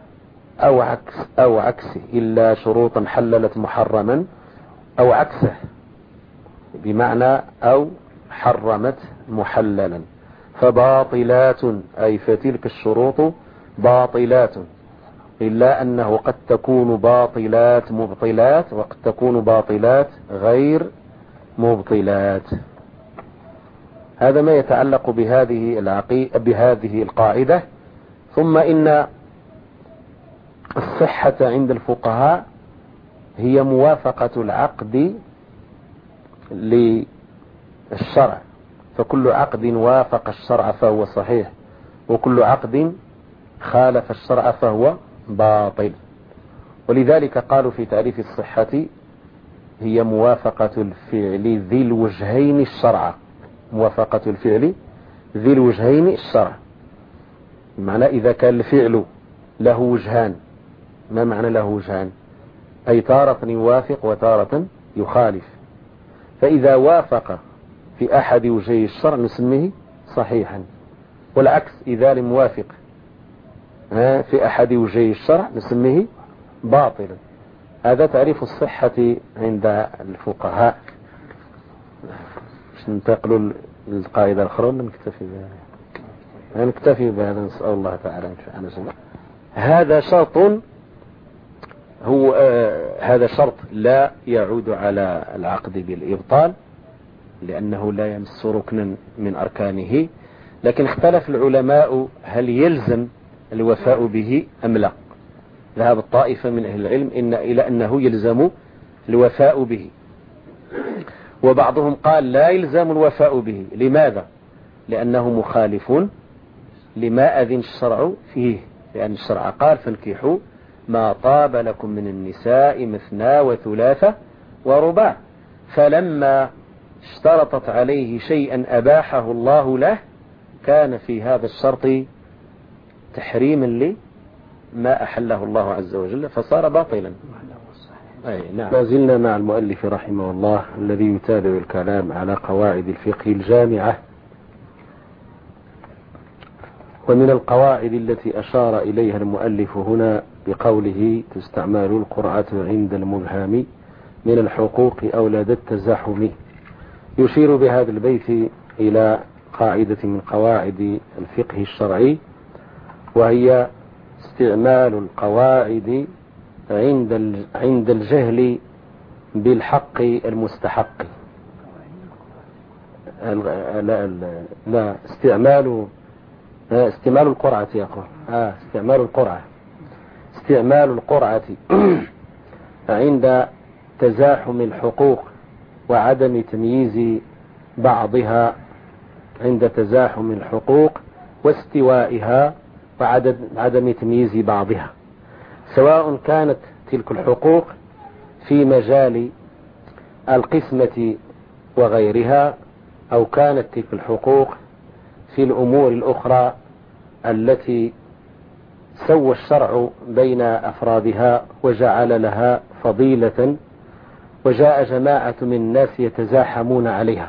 أو عكسه، إلا شروطا حللت محرما أو عكسه، بمعنى أو حرمت محللا، فباطلات، أي فتلك الشروط باطلات، إلا أنه قد تكون باطلات مبطلات، وقد تكون باطلات غير مبطلات. هذا ما يتعلق بهذه القاعدة. ثم إن الصحة عند الفقهاء هي موافقة العقد للشرع، فكل عقد وافق الشرع فهو صحيح، وكل عقد خالف الشرع فهو باطل. ولذلك قالوا في تعريف الصحة: هي موافقة الفعل ذي الوجهين الشرع، موافقة الفعل ذي الوجهين الشرع. معنى إذا كان الفعل له وجهان، ما معنى له وجهان؟ أي تارة يوافق وتارة يخالف. فإذا وافق في أحد وجهي الشرع نسميه صحيحا، والعكس إذا لم يوافق في أحد وجهي الشرع نسميه باطلا. هذا تعريف الصحة عند الفقهاء. ننتقل للقاعدة الأخرى نكتفي بها، نكتفي بهذا، نسأل الله تعالى أن ينفعنا جميعا. هذا شرط هو هذا شرط لا يعود على العقد بالإبطال، لأنه لا يمس ركنا من أركانه، لكن اختلف العلماء هل يلزم الوفاء به أم لا. ذهب الطائفة من أهل العلم إلى أنه يلزم الوفاء به، وبعضهم قال لا يلزم الوفاء به. لماذا؟ لأنه مخالف لما أذن الشرع فيه، لأن الشرع قال فانكحوا ما طاب لكم من النساء مثنى وثلاثة ورباع، فلما اشترطت عليه شيئا أباحه الله له كان في هذا الشرط تحريما لما أحله الله عز وجل فصار باطلا. نعم. ما زلنا مع المؤلف رحمه الله الذي يتابع الكلام على قواعد الفقه الجامعة. ومن القواعد التي أشار إليها المؤلف هنا بقوله تستعمل القرعة عند المبهم من الحقوق أو لدى التزاحم، يشير بهذا البيت إلى قاعدة من قواعد الفقه الشرعي، وهي استعمال القواعد عند الجهل بالحق المستحق. لا استعمال القرعة يقول استعمال القرعة عند تزاحم الحقوق وعدم تمييز بعضها، عند تزاحم الحقوق واستوائها وعدم تمييز بعضها، سواء كانت تلك الحقوق في مجال القسمة وغيرها، أو كانت تلك الحقوق في الأمور الأخرى التي سوى الشرع بين أفرادها وجعل لها فضيلة، وجاء جماعة من الناس يتزاحمون عليها.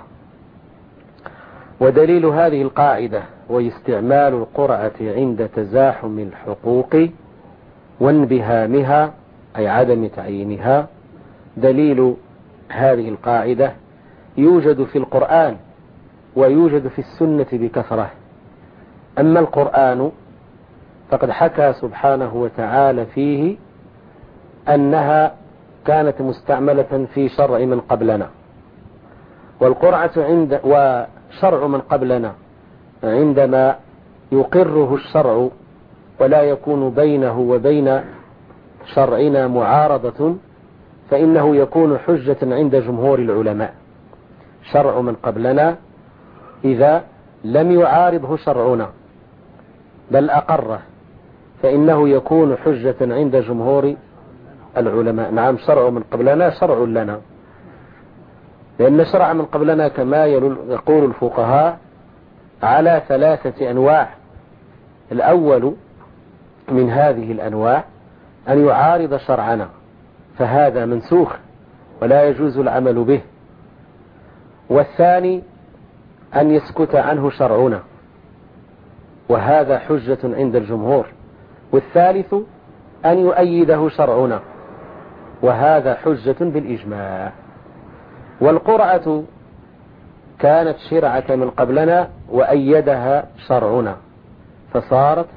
ودليل هذه القاعدة واستعمال القرعة عند تزاحم الحقوق وانبهامها أي عدم تعيينها، دليل هذه القاعدة يوجد في القرآن ويوجد في السنة بكثرة. أما القرآن فقد حكى سبحانه وتعالى فيه أنها كانت مستعملة في شرع من قبلنا، والقرعة وشرع من قبلنا عندما يقره الشرع ولا يكون بينه وبين شرعنا معارضة فإنه يكون حجة عند جمهور العلماء. شرع من قبلنا إذا لم يعارضه شرعنا بل أقره فإنه يكون حجة عند جمهور العلماء. نعم، شرع من قبلنا شرع لنا، لأن شرع من قبلنا كما يقول الفقهاء على 3 أنواع. الأول من هذه الأنواع أن يعارض شرعنا فهذا منسوخ ولا يجوز العمل به، والثاني أن يسكت عنه شرعنا وهذا حجة عند الجمهور، والثالث أن يؤيده شرعنا وهذا حجة بالإجماع. والقرعة كانت شرعة من قبلنا وأيدها شرعنا فصارت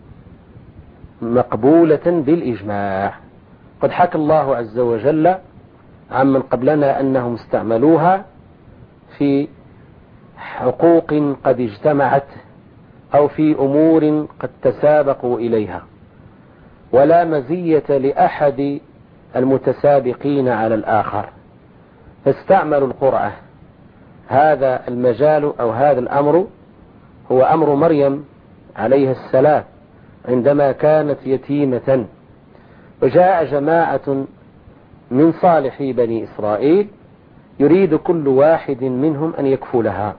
مقبولة بالإجماع. قد حكى الله عز وجل عن من قبلنا أنهم استعملوها في حقوق قد اجتمعت أو في أمور قد تسابقوا إليها، ولا مزية لأحد المتسابقين على الآخر، فاستعملوا القرعة. هذا المجال أو هذا الأمر هو أمر مريم عليها السلام عندما كانت يتيمة، وجاء جماعة من صالحي بني إسرائيل يريد كل واحد منهم أن يكفلها،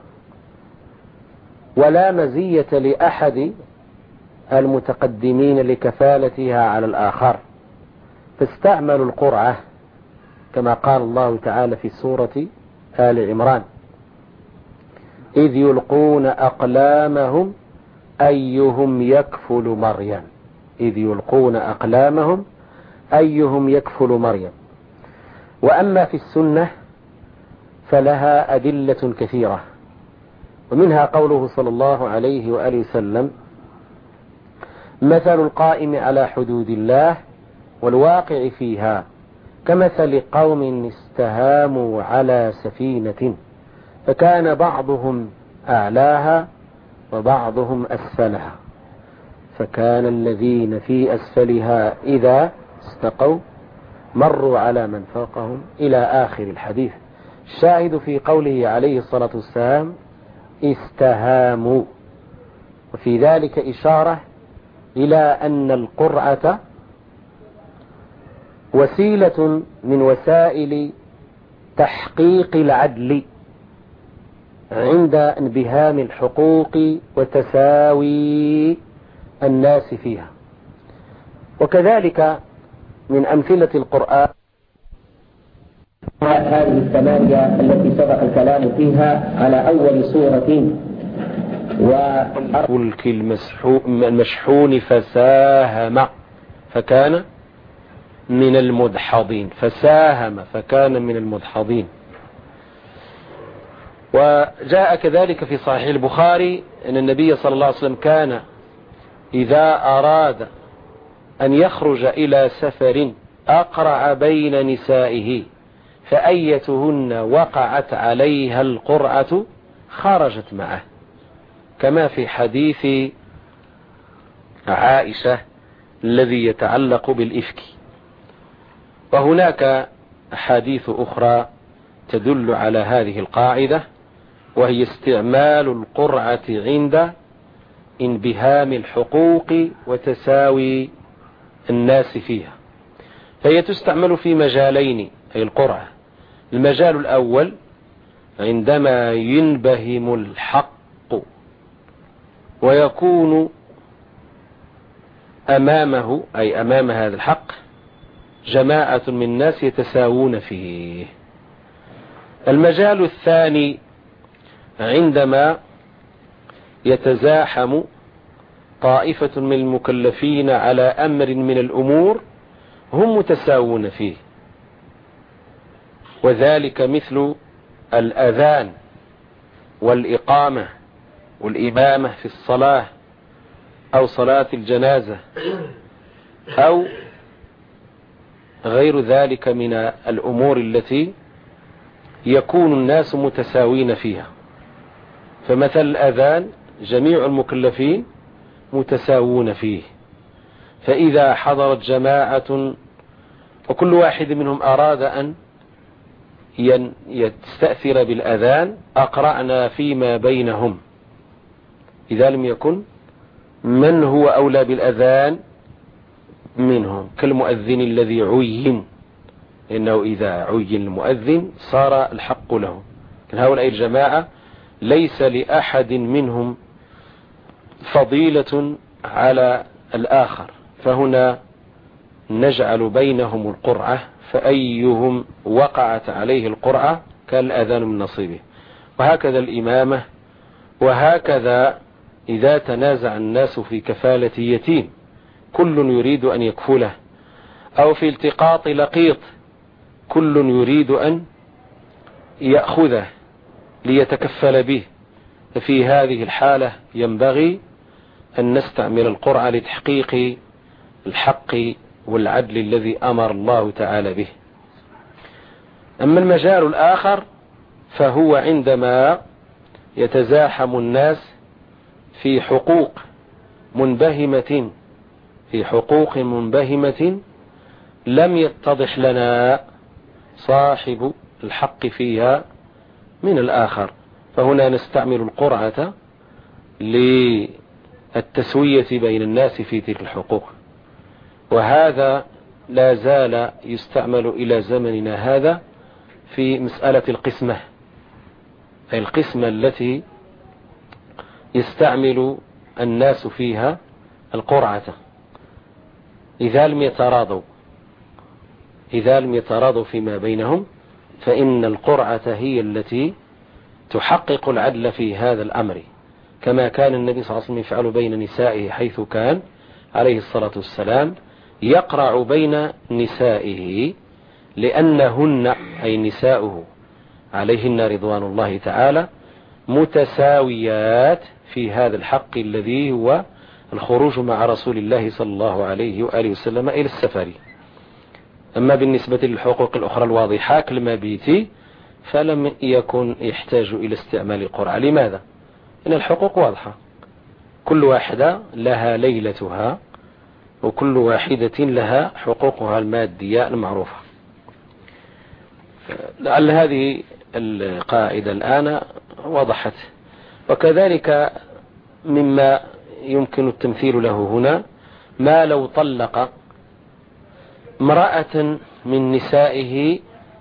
ولا مزية لأحد المتقدمين لكفالتها على الآخر، فاستعملوا القرعة كما قال الله تعالى في سورة آل عمران: إذ يلقون أقلامهم أيهم يكفل مريم. إذ يلقون أقلامهم أيهم يكفل مريم. وأما في السنة فلها أدلة كثيرة، ومنها قوله صلى الله عليه وآله وسلم: مثل القائم على حدود الله والواقع فيها، كمثل قوم استهاموا على سفينة فكان بعضهم أعلاها وبعضهم أسفلها، فكان الذين في أسفلها إذا استقوا مروا على من فوقهم إلى آخر الحديث. الشاهد في قوله عليه الصلاة والسلام استهاموا، وفي ذلك إشارة إلى أن القرعة وسيلة من وسائل تحقيق العدل عند انبهام الحقوق وتساوي الناس فيها. وكذلك من أمثلة القرآن هذه الثمانية التي سبق الكلام فيها على أول سورة. والفلك المشحون فساهم فكان من المدحضين، فساهم فكان من المدحضين. وجاء كذلك في صحيح البخاري أن النبي صلى الله عليه وسلم كان إذا أراد أن يخرج إلى سفر أقرع بين نسائه، فأيتهن وقعت عليها القرعة خرجت معه، كما في حديث عائشة الذي يتعلق بالإفك. وهناك أحاديث أخرى تدل على هذه القاعدة، وهي استعمال القرعة عند انبهام الحقوق وتساوي الناس فيها. فهي تستعمل في مجالين، أي القرعة. المجال الأول عندما ينبهم الحق ويكون أمامه، أي أمام هذا الحق، جماعة من الناس يتساوون فيه. المجال الثاني عندما يتزاحم طائفة من المكلفين على أمر من الأمور هم متساوون فيه، وذلك مثل الأذان والإقامة والإمامة في الصلاة أو صلاة الجنازة أو غير ذلك من الأمور التي يكون الناس متساوين فيها. فمثل الأذان جميع المكلفين متساوون فيه، فإذا حضرت جماعة وكل واحد منهم أراد أن يستأثر بالأذان أقرأنا فيما بينهم، إذا لم يكن من هو أولى بالأذان منهم، كالمؤذن الذي عين، إنه إذا عين المؤذن صار الحق له. لكن هؤلاء الجماعة ليس لأحد منهم فضيلة على الآخر، فهنا نجعل بينهم القرعة، فأيهم وقعت عليه القرعة كالأذان من نصيبه. وهكذا الإمامة، وهكذا إذا تنازع الناس في كفالة يتيم كل يريد أن يكفله، أو في التقاط لقيط كل يريد أن يأخذه ليتكفل به، ففي هذه الحالة ينبغي أن نستعمل القرعة لتحقيق الحق والعدل الذي أمر الله تعالى به. أما المجال الآخر فهو عندما يتزاحم الناس في حقوق منبهمة لم يتضح لنا صاحب الحق فيها من الآخر، فهنا نستعمل القرعة للتسوية بين الناس في تلك الحقوق. وهذا لا زال يستعمل إلى زمننا هذا في مسألة القسمة، أي القسمة التي يستعمل الناس فيها القرعة إذا لم يتراضوا فيما بينهم، فإن القرعة هي التي تحقق العدل في هذا الأمر، كما كان النبي صلى الله عليه وسلم يفعل بين نسائه، حيث كان عليه الصلاة والسلام يقرع بين نسائه لأنهن، أي نساؤه عليهن رضوان الله تعالى، متساويات في هذا الحق الذي هو الخروج مع رسول الله صلى الله عليه وآله وسلم إلى السفر. أما بالنسبة للحقوق الأخرى الواضحة كالمبيت فلم يكن يحتاج إلى استعمال القرعة. لماذا؟ إن الحقوق واضحة، كل واحدة لها ليلتها وكل واحدة لها حقوقها المادية المعروفة. لعل هذه القاعدة الآن وضحت. وكذلك مما يمكن التمثيل له هنا ما لو طلق امرأة من نسائه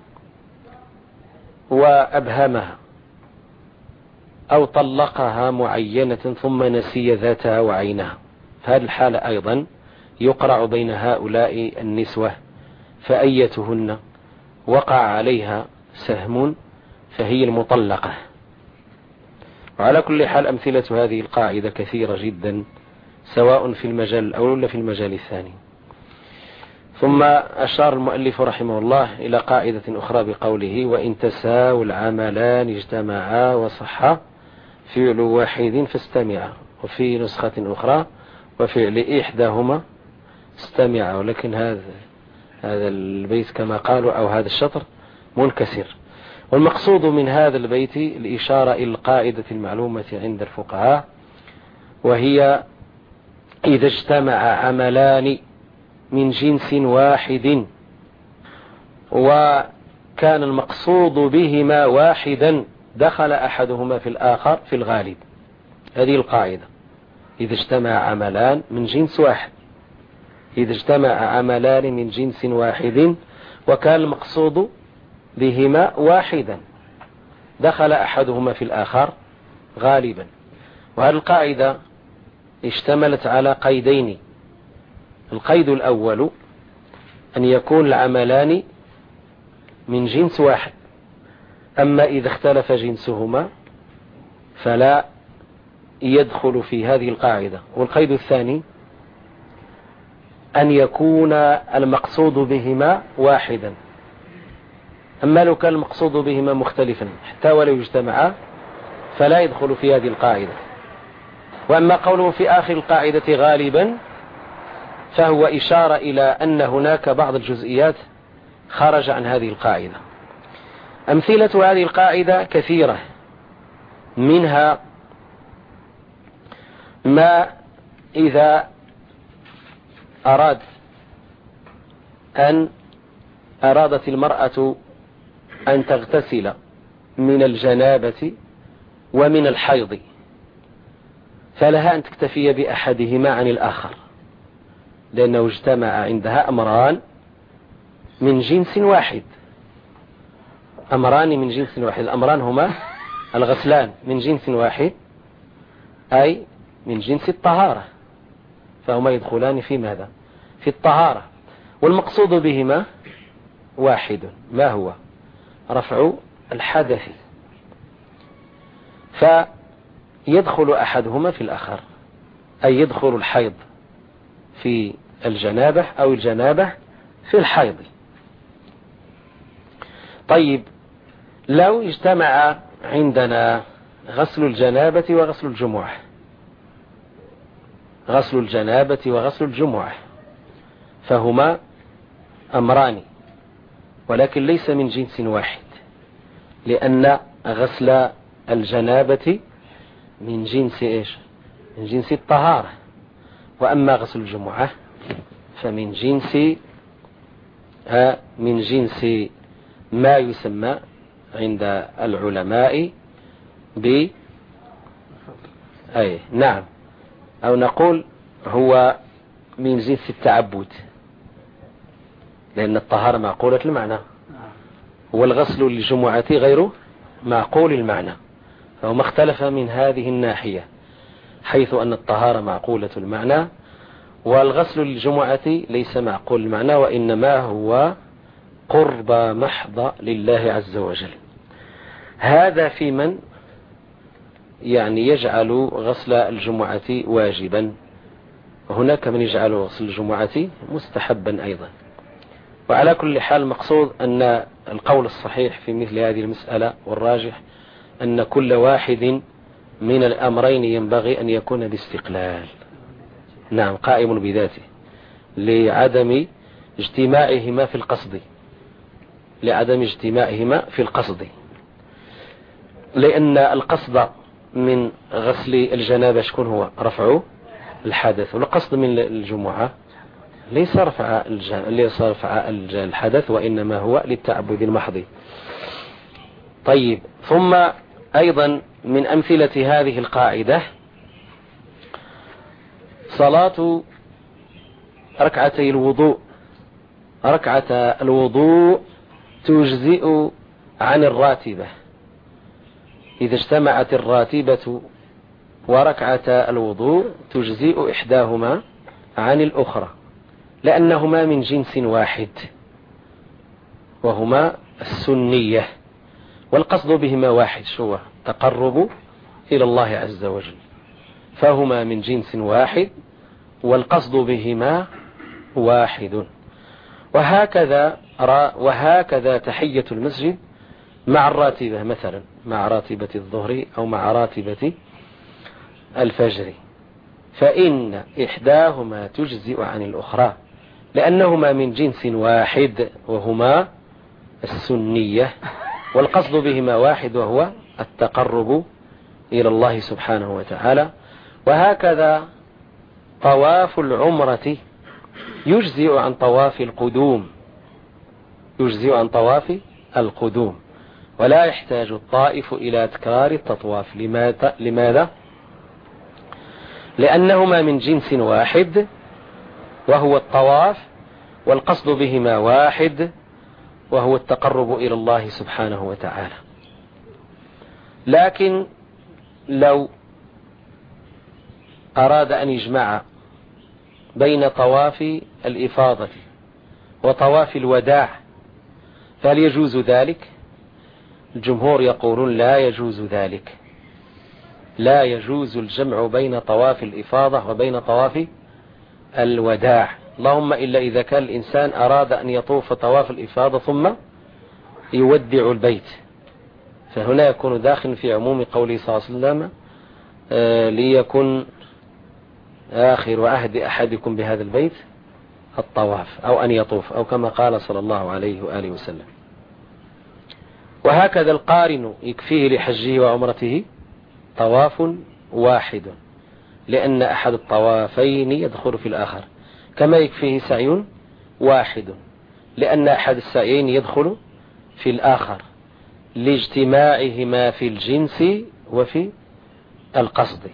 وأبهمها، أو طلقها معينة ثم نسي ذاتها وعينها، هذه الحالة أيضا يقرع بين هؤلاء النسوة، فأيتهن وقع عليها سهم فهي المطلقة. وعلى كل حال أمثلة هذه القاعدة كثيرة جدا، سواء في المجال الأول ولا في المجال الثاني. ثم أشار المؤلف رحمه الله إلى قاعدة أخرى بقوله: وإن تساووا العملان اجتمعا وصحا فعل واحد فاستمعا. وفي نسخة أخرى: وفعل إحداهما استمعا. ولكن هذا البيت كما قالوا أو هذا الشطر منكسر. والمقصود من هذا البيت الإشارة إلى القاعدة المعلومة عند الفقهاء، وهي إذا اجتمع عملان من جنس واحد وكان المقصود بهما واحدا دخل أحدهما في الآخر في الغالب. هذه القاعدة: إذا اجتمع عملان من جنس واحد، إذا اجتمع عملان من جنس واحد وكان المقصود بهما واحدا دخل أحدهما في الآخر غالبا. وهذه القاعدة اشتملت على قيدين: القيد الأول أن يكون العملان من جنس واحد، أما إذا اختلف جنسهما فلا يدخل في هذه القاعدة. والقيد الثاني أن يكون المقصود بهما واحدا، أما لو كان المقصود بهما مختلفا حتى ولو اجتمعا فلا يدخل في هذه القاعدة. وأما قوله في آخر القاعدة غالبا فهو إشارة إلى أن هناك بعض الجزئيات خرج عن هذه القاعدة. أمثلة هذه القاعدة كثيرة، منها ما إذا أرادت المرأة أن تغتسل من الجنابة ومن الحيض، فلها أن تكتفي بأحدهما عن الآخر، لأنه اجتمع عندها أمران من جنس واحد. أمران من جنس واحد، الأمران هما الغسلان من جنس واحد، أي من جنس الطهارة، فهما يدخلان في ماذا؟ في الطهارة. والمقصود بهما واحد، ما هو؟ رفع الحدث، فيدخل أحدهما في الآخر، أي يدخل الحيض في الجنابة أو الجنابة في الحيض. طيب، لو اجتمع عندنا غسل الجنابة وغسل الجمعة، غسل الجنابة وغسل الجمعة فهما أمران، ولكن ليس من جنس واحد، لأن غسل الجنابة من جنس إيش؟ من جنس الطهارة، وأما غسل الجمعة فمن جنس ما يسمى عند العلماء نعم، أو نقول هو من جنس التعبد، لأن الطهارة معقولة المعنى، والغسل للجمعة غير معقول المعنى، فهما اختلف من هذه الناحية، حيث أن الطهارة معقولة المعنى والغسل للجمعة ليس معقول المعنى، وإنما هو قرب محض لله عز وجل. هذا في من يعني يجعل غسل الجمعة واجبا، وهناك من يجعل غسل الجمعة مستحبا أيضا. وعلى كل حال المقصود أن القول الصحيح في مثل هذه المسألة والراجح أن كل واحد من الأمرين ينبغي أن يكون باستقلال، نعم، قائم بذاته، لعدم اجتماعهما في القصد، لعدم اجتماعهما في القصد، لأن القصد من غسل الجنابة شكون هو؟ رفع الحدث، والقصد من الجمعة ليس رفع الحدث، وإنما هو للتعبد المحض. طيب، ثم أيضا من أمثلة هذه القاعدة صلاة ركعتي الوضوء. ركعة الوضوء تجزئ عن الراتبة، إذا اجتمعت الراتبة وركعة الوضوء تجزئ إحداهما عن الأخرى، لأنهما من جنس واحد وهما السنية، والقصد بهما واحد، شو تقرب إلى الله عز وجل، فهما من جنس واحد والقصد بهما واحد. وهكذا تحية المسجد مع الراتبة، مثلا مع راتبة الظهر أو مع راتبة الفجر، فإن إحداهما تجزئ عن الأخرى لأنهما من جنس واحد وهما السنية، والقصد بهما واحد وهو التقرب إلى الله سبحانه وتعالى. وهكذا طواف العمرة يجزئ عن طواف القدوم، ولا يحتاج الطائف إلى تكرار التطواف. لماذا؟ لأنهما من جنس واحد وهو الطواف، والقصد بهما واحد وهو التقرب إلى الله سبحانه وتعالى. لكن لو أراد أن يجمع بين طواف الإفاضة وطواف الوداع فهل يجوز ذلك؟ الجمهور يقولون لا يجوز ذلك، لا يجوز الجمع بين طواف الإفاضة وبين طواف الوداع، اللهم إلا إذا كان الإنسان أراد أن يطوف طواف الإفاضة ثم يودع البيت، فهنا يكون داخل في عموم قوله صلى الله عليه وسلم ليكن آخر عهد أحدكم بهذا البيت الطواف، أو أن يطوف، أو كما قال صلى الله عليه وآله وسلم. وهكذا القارن يكفيه لحجه وعمرته طواف واحد، لأن أحد الطوافين يدخل في الآخر، كما يكفيه سعي واحد، لأن أحد السعيين يدخل في الآخر، لاجتماعهما في الجنس وفي القصد،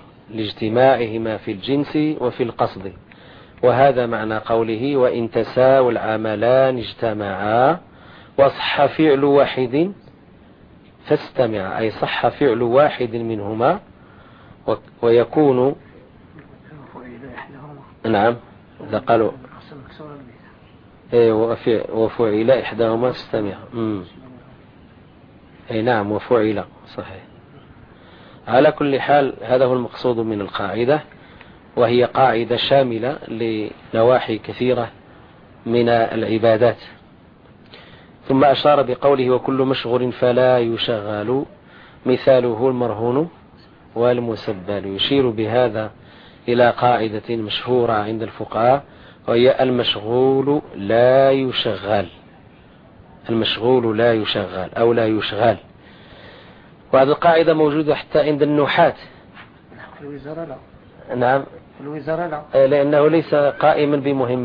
وهذا معنى قوله وإن تساوى العملان اجتمعا وصح فعل واحد فاستمع، أي صح فعل واحد منهما ويكون نعم إذا قالوا وفعل إحداهما فاستمع أي نعم وفعل صحيح. على كل حال هذا هو المقصود من القاعدة، وهي قاعدة شاملة لنواحي كثيرة من العبادات. ثم أشار بقوله وكل مشغول فلا يشغل مثاله المرهون والمسبل، يشير بهذا إلى قاعدة مشهورة عند الفقهاء، وهي المشغول لا يشغل، أو لا يشغل. وهذه القاعدة موجودة حتى عند النحاة. نعم، لأنه ليس قائما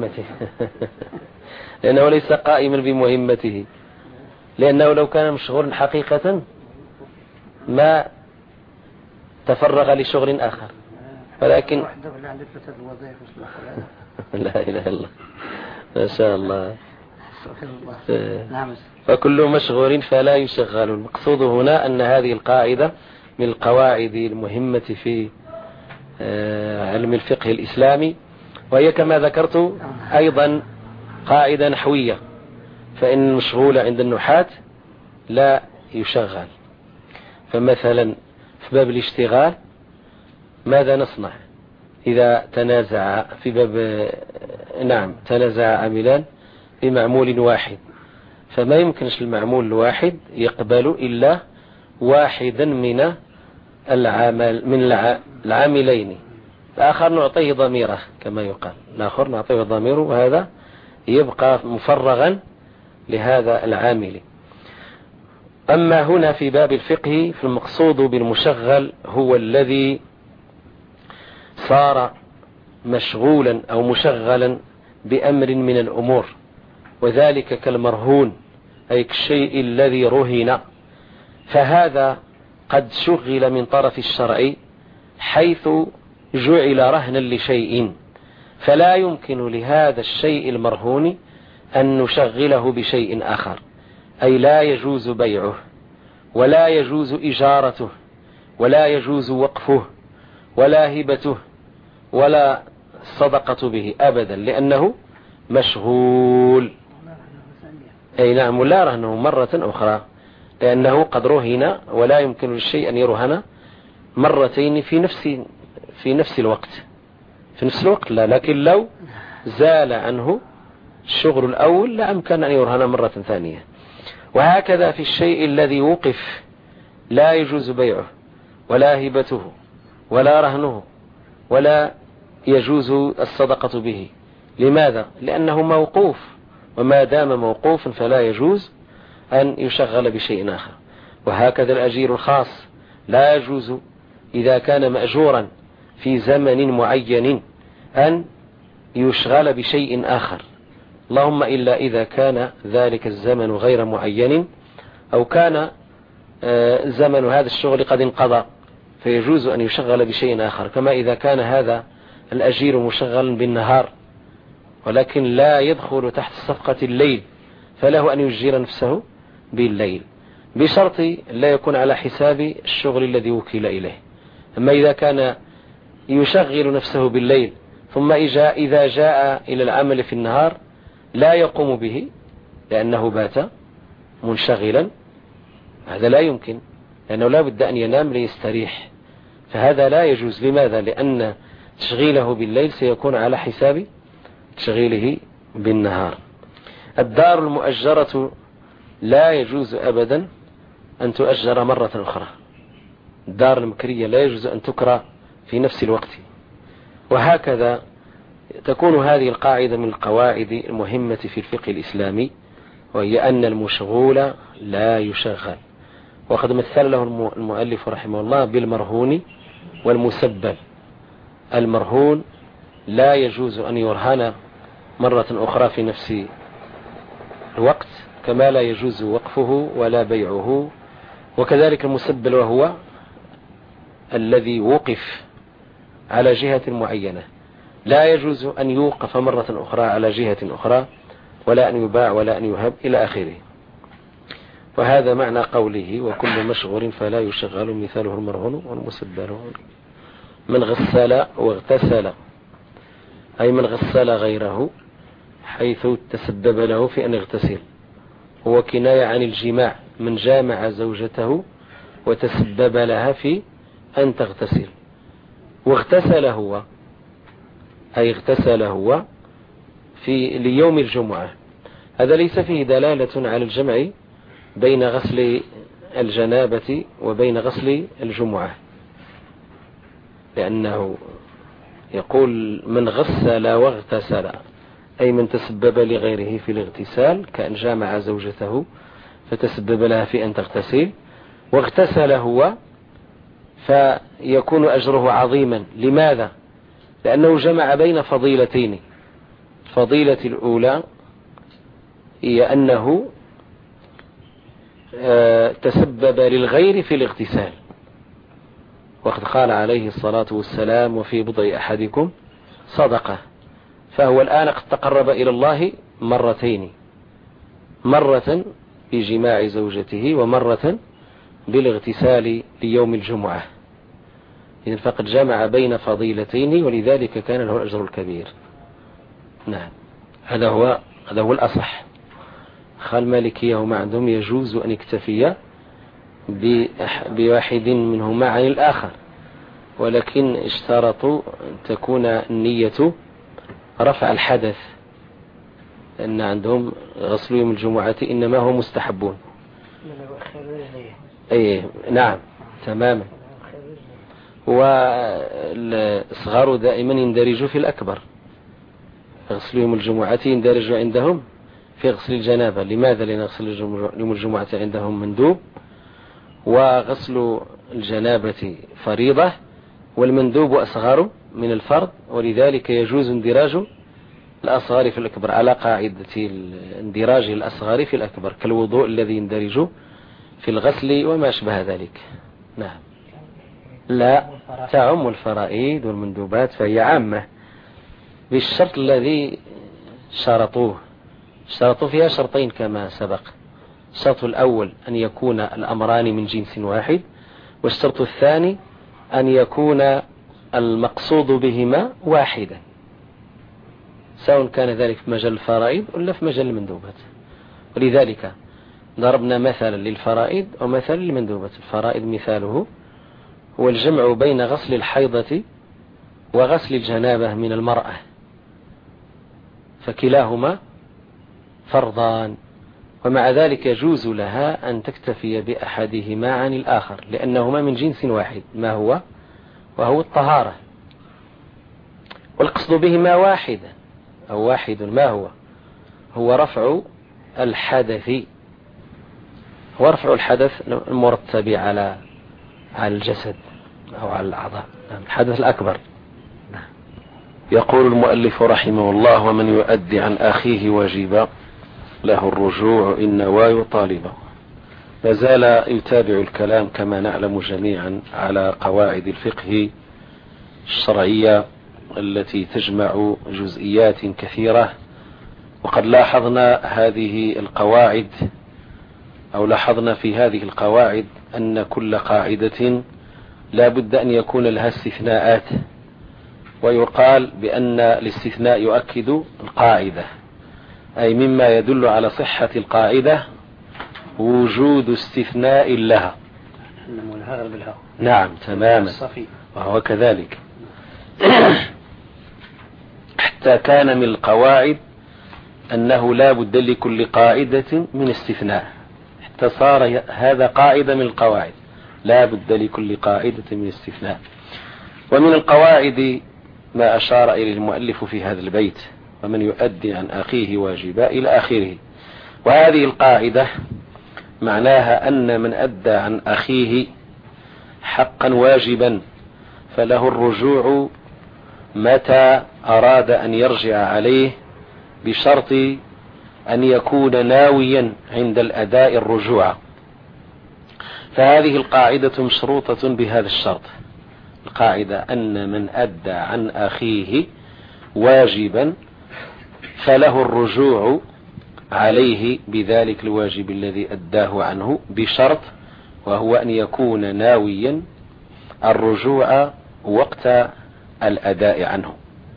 بمهمته لأنه لو كان مشغول حقيقة ما تفرغ لشغل آخر، ولكن لا إله إلا الله ما شاء الله. فكل مشغول فلا يشغل. المقصود هنا أن هذه القاعدة من القواعد المهمة في علم الفقه الإسلامي، وهي كما ذكرت أيضا قاعدة نحوية، فإن المشغول عند النحاة لا يشغل. فمثلا في باب الاشتغال ماذا نصنع إذا تنازع في باب تنازع عاملان بمعمول واحد، فما يمكنش المعمول الواحد يقبل إلا واحدا من العاملين، الآخر نعطيه ضميره كما يقال، الآخر نعطيه ضميره، وهذا يبقى مفرغا لهذا العامل. أما هنا في باب الفقه فالمقصود بالمشغل هو الذي صار مشغولا أو مشغلا بأمر من الأمور، وذلك كالمرهون أي كالشيء الذي رهن، فهذا قد شغل من طرف الشرع حيث جعل رهنا لشيء، فلا يمكن لهذا الشيء المرهون أن نشغله بشيء آخر، أي لا يجوز بيعه ولا يجوز إجارته ولا يجوز وقفه ولا هبته ولا الصدقة به أبدا، لأنه مشغول. أي نعم، ولا رهنه مرة أخرى، لأنه قد رهن ولا يمكن للشيء أن يرهن مرتين في نفس الوقت. لا، لكن لو زال عنه الشغل الأول لا أمكن أن يرهن مرة ثانية. وهكذا في الشيء الذي وقف لا يجوز بيعه ولا هبته ولا رهنه ولا يجوز الصدقة به. لماذا؟ لأنه موقوف، وما دام موقوف فلا يجوز أن يشغل بشيء آخر. وهكذا الأجير الخاص لا يجوز إذا كان مأجورا في زمن معين أن يشغل بشيء آخر، اللهم إلا إذا كان ذلك الزمن غير معين أو كان زمن هذا الشغل قد انقضى فيجوز أن يشغل بشيء آخر، كما إذا كان هذا الأجير مشغلا بالنهار ولكن لا يدخل تحت صفقة الليل فله أن يجير نفسه بالليل، بشرط لا يكون على حساب الشغل الذي وكل إليه. أما إذا كان يشغل نفسه بالليل ثم إذا جاء إلى العمل في النهار لا يقوم به لأنه بات منشغلا، هذا لا يمكن، لأنه لا بد أن ينام ليستريح، فهذا لا يجوز. لماذا؟ لأن تشغيله بالليل سيكون على حساب تشغيله بالنهار. الدار المؤجرة لا يجوز أبدا أن تؤجر مرة أخرى، الدار المكرية لا يجوز أن تكرى في نفس الوقت. وهكذا تكون هذه القاعدة من القواعد المهمة في الفقه الإسلامي، وهي أن المشغول لا يشغل. وقد مثل له المؤلف رحمه الله بالمرهون والمسبب. المرهون لا يجوز أن يرهن مرة أخرى في نفس الوقت، كما لا يجوز وقفه ولا بيعه. وكذلك المسبب وهو الذي وقف على جهة معينة، لا يجوز أن يوقف مرة أخرى على جهة أخرى، ولا أن يباع ولا أن يهب إلى آخره. وهذا معنى قوله وكل مشغول فلا يشغل، مثاله المرهون والمسبب. من غسل واغتسل، أي من غسل غيره حيث تسبب له في أن يغتسل، هو كناية عن الجماع، من جامع زوجته وتسبب لها في أن تغتسل. واغتسل هو أي اغتسل هو في ليوم الجمعة، هذا ليس فيه دلالة على الجمع بين غسل الجنابة وبين غسل الجمعة، لأنه يقول من غسل واغتسل، أي من تسبب لغيره في الاغتسال كأن جامع زوجته فتسبب لها في أن تغتسل. واغتسل هو فيكون أجره عظيما. لماذا؟ لأنه جمع بين فضيلتين. الفضيلة الأولى هي أنه تسبب للغير في الاغتسال، وقد قال عليه الصلاة والسلام وفي بضع أحدكم صدقة، فهو الآن قد تقرب إلى الله مرتين، مرة بجماع زوجته ومرة بالاغتسال ليوم الجمعة، إذن فقد جمع بين فضيلتين، ولذلك كان له الأجر الكبير. نعم، هذا هو الأصح. خال مالكية هم عندهم يجوز أن يكتفي بواحد منهما عن الآخر، ولكن اشترطوا أن تكون النية رفع الحدث، لأن عندهم غسل يوم الجمعة إنما هو مستحبون. أي نعم تماما. والصغار دائما يندرج في الأكبر، غسل يوم الجمعة يندرج عندهم في غسل الجنابة. لماذا؟ لأن غسل يوم الجمعة عندهم مندوب، وغسل الجنابة فريضة، والمندوب أصغر من الفرض، ولذلك يجوز اندراج الأصغر في الأكبر على قاعدة اندراج الأصغر في الأكبر، كالوضوء الذي يندرج في الغسل وما أشبه ذلك. نعم. لا، تعم الفرائض والمندوبات، فهي عامة بالشرط الذي شرطوه فيها شرطين كما سبق. الشرط الأول أن يكون الأمران من جنس واحد، والشرط الثاني أن يكون المقصود بهما واحدا، سواء كان ذلك في مجال الفرائض ولا في مجال المندوبات. ولذلك ضربنا مثلا للفرائض ومثلا للمندوبات. الفرائض مثاله هو الجمع بين غسل الحيضة وغسل الجنابة من المرأة، فكلاهما فرضان، ومع ذلك يجوز لها أن تكتفي بأحدهما عن الآخر لأنهما من جنس واحد، ما هو؟ وهو الطهارة. والقصد بهما واحدا أو واحد، ما هو رفع الحدث، هو رفع الحدث المرتب على الجسد أو على الأعضاء، الحدث الأكبر. يقول المؤلف رحمه الله: ومن يؤدي عن أخيه واجبا له الرجوع إن نوى طالبا. ما زال يتابع الكلام كما نعلم جميعا على قواعد الفقه الشرعية التي تجمع جزئيات كثيرة، وقد لاحظنا هذه القواعد أو لاحظنا في هذه القواعد أن كل قاعدة لا بد أن يكون لها استثناءات، ويقال بأن الاستثناء يؤكد القاعدة، أي مما يدل على صحة القاعدة وجود استثناء لها. نعم تماما، وهو كذلك. حتى كان من القواعد أنه لا بد لكل قاعدة من استثناء، حتى صار هذا قاعدة من القواعد، لا بد لكل قاعدة من استثناء. ومن القواعد ما أشار إليه المؤلف في هذا البيت: ومن يؤدي عن أخيه واجبا إلى آخره. وهذه القاعدة معناها أن من أدى عن أخيه حقا واجبا فله الرجوع متى أراد أن يرجع عليه، بشرط أن يكون ناويا عند الأداء الرجوع. فهذه القاعدة مشروطة بهذا الشرط، القاعدة أن من أدى عن أخيه واجبا فله الرجوع عليه بذلك الواجب الذي أداه عنه، بشرط وهو أن يكون ناويا الرجوع وقت الأداء عنه.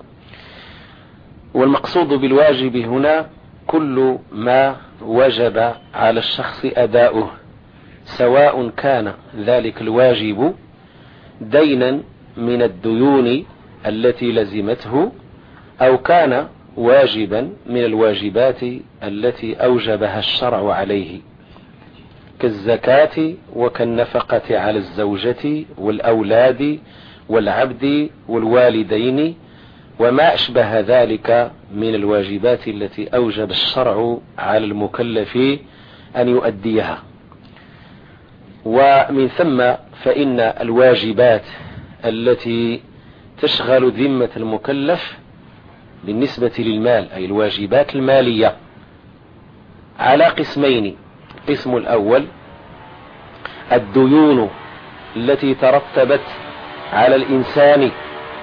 والمقصود بالواجب هنا كل ما وجب على الشخص أداؤه، سواء كان ذلك الواجب دينا من الديون التي لزمته، أو كان واجبا من الواجبات التي أوجبها الشرع عليه، كالزكاة وكالنفقة على الزوجة والأولاد والعبد والوالدين وما أشبه ذلك من الواجبات التي أوجب الشرع على المكلف أن يؤديها. ومن ثم فإن الواجبات التي تشغل ذمة المكلف بالنسبة للمال، أي الواجبات المالية، على قسمين: القسم الأول الديون التي ترتبت على الإنسان،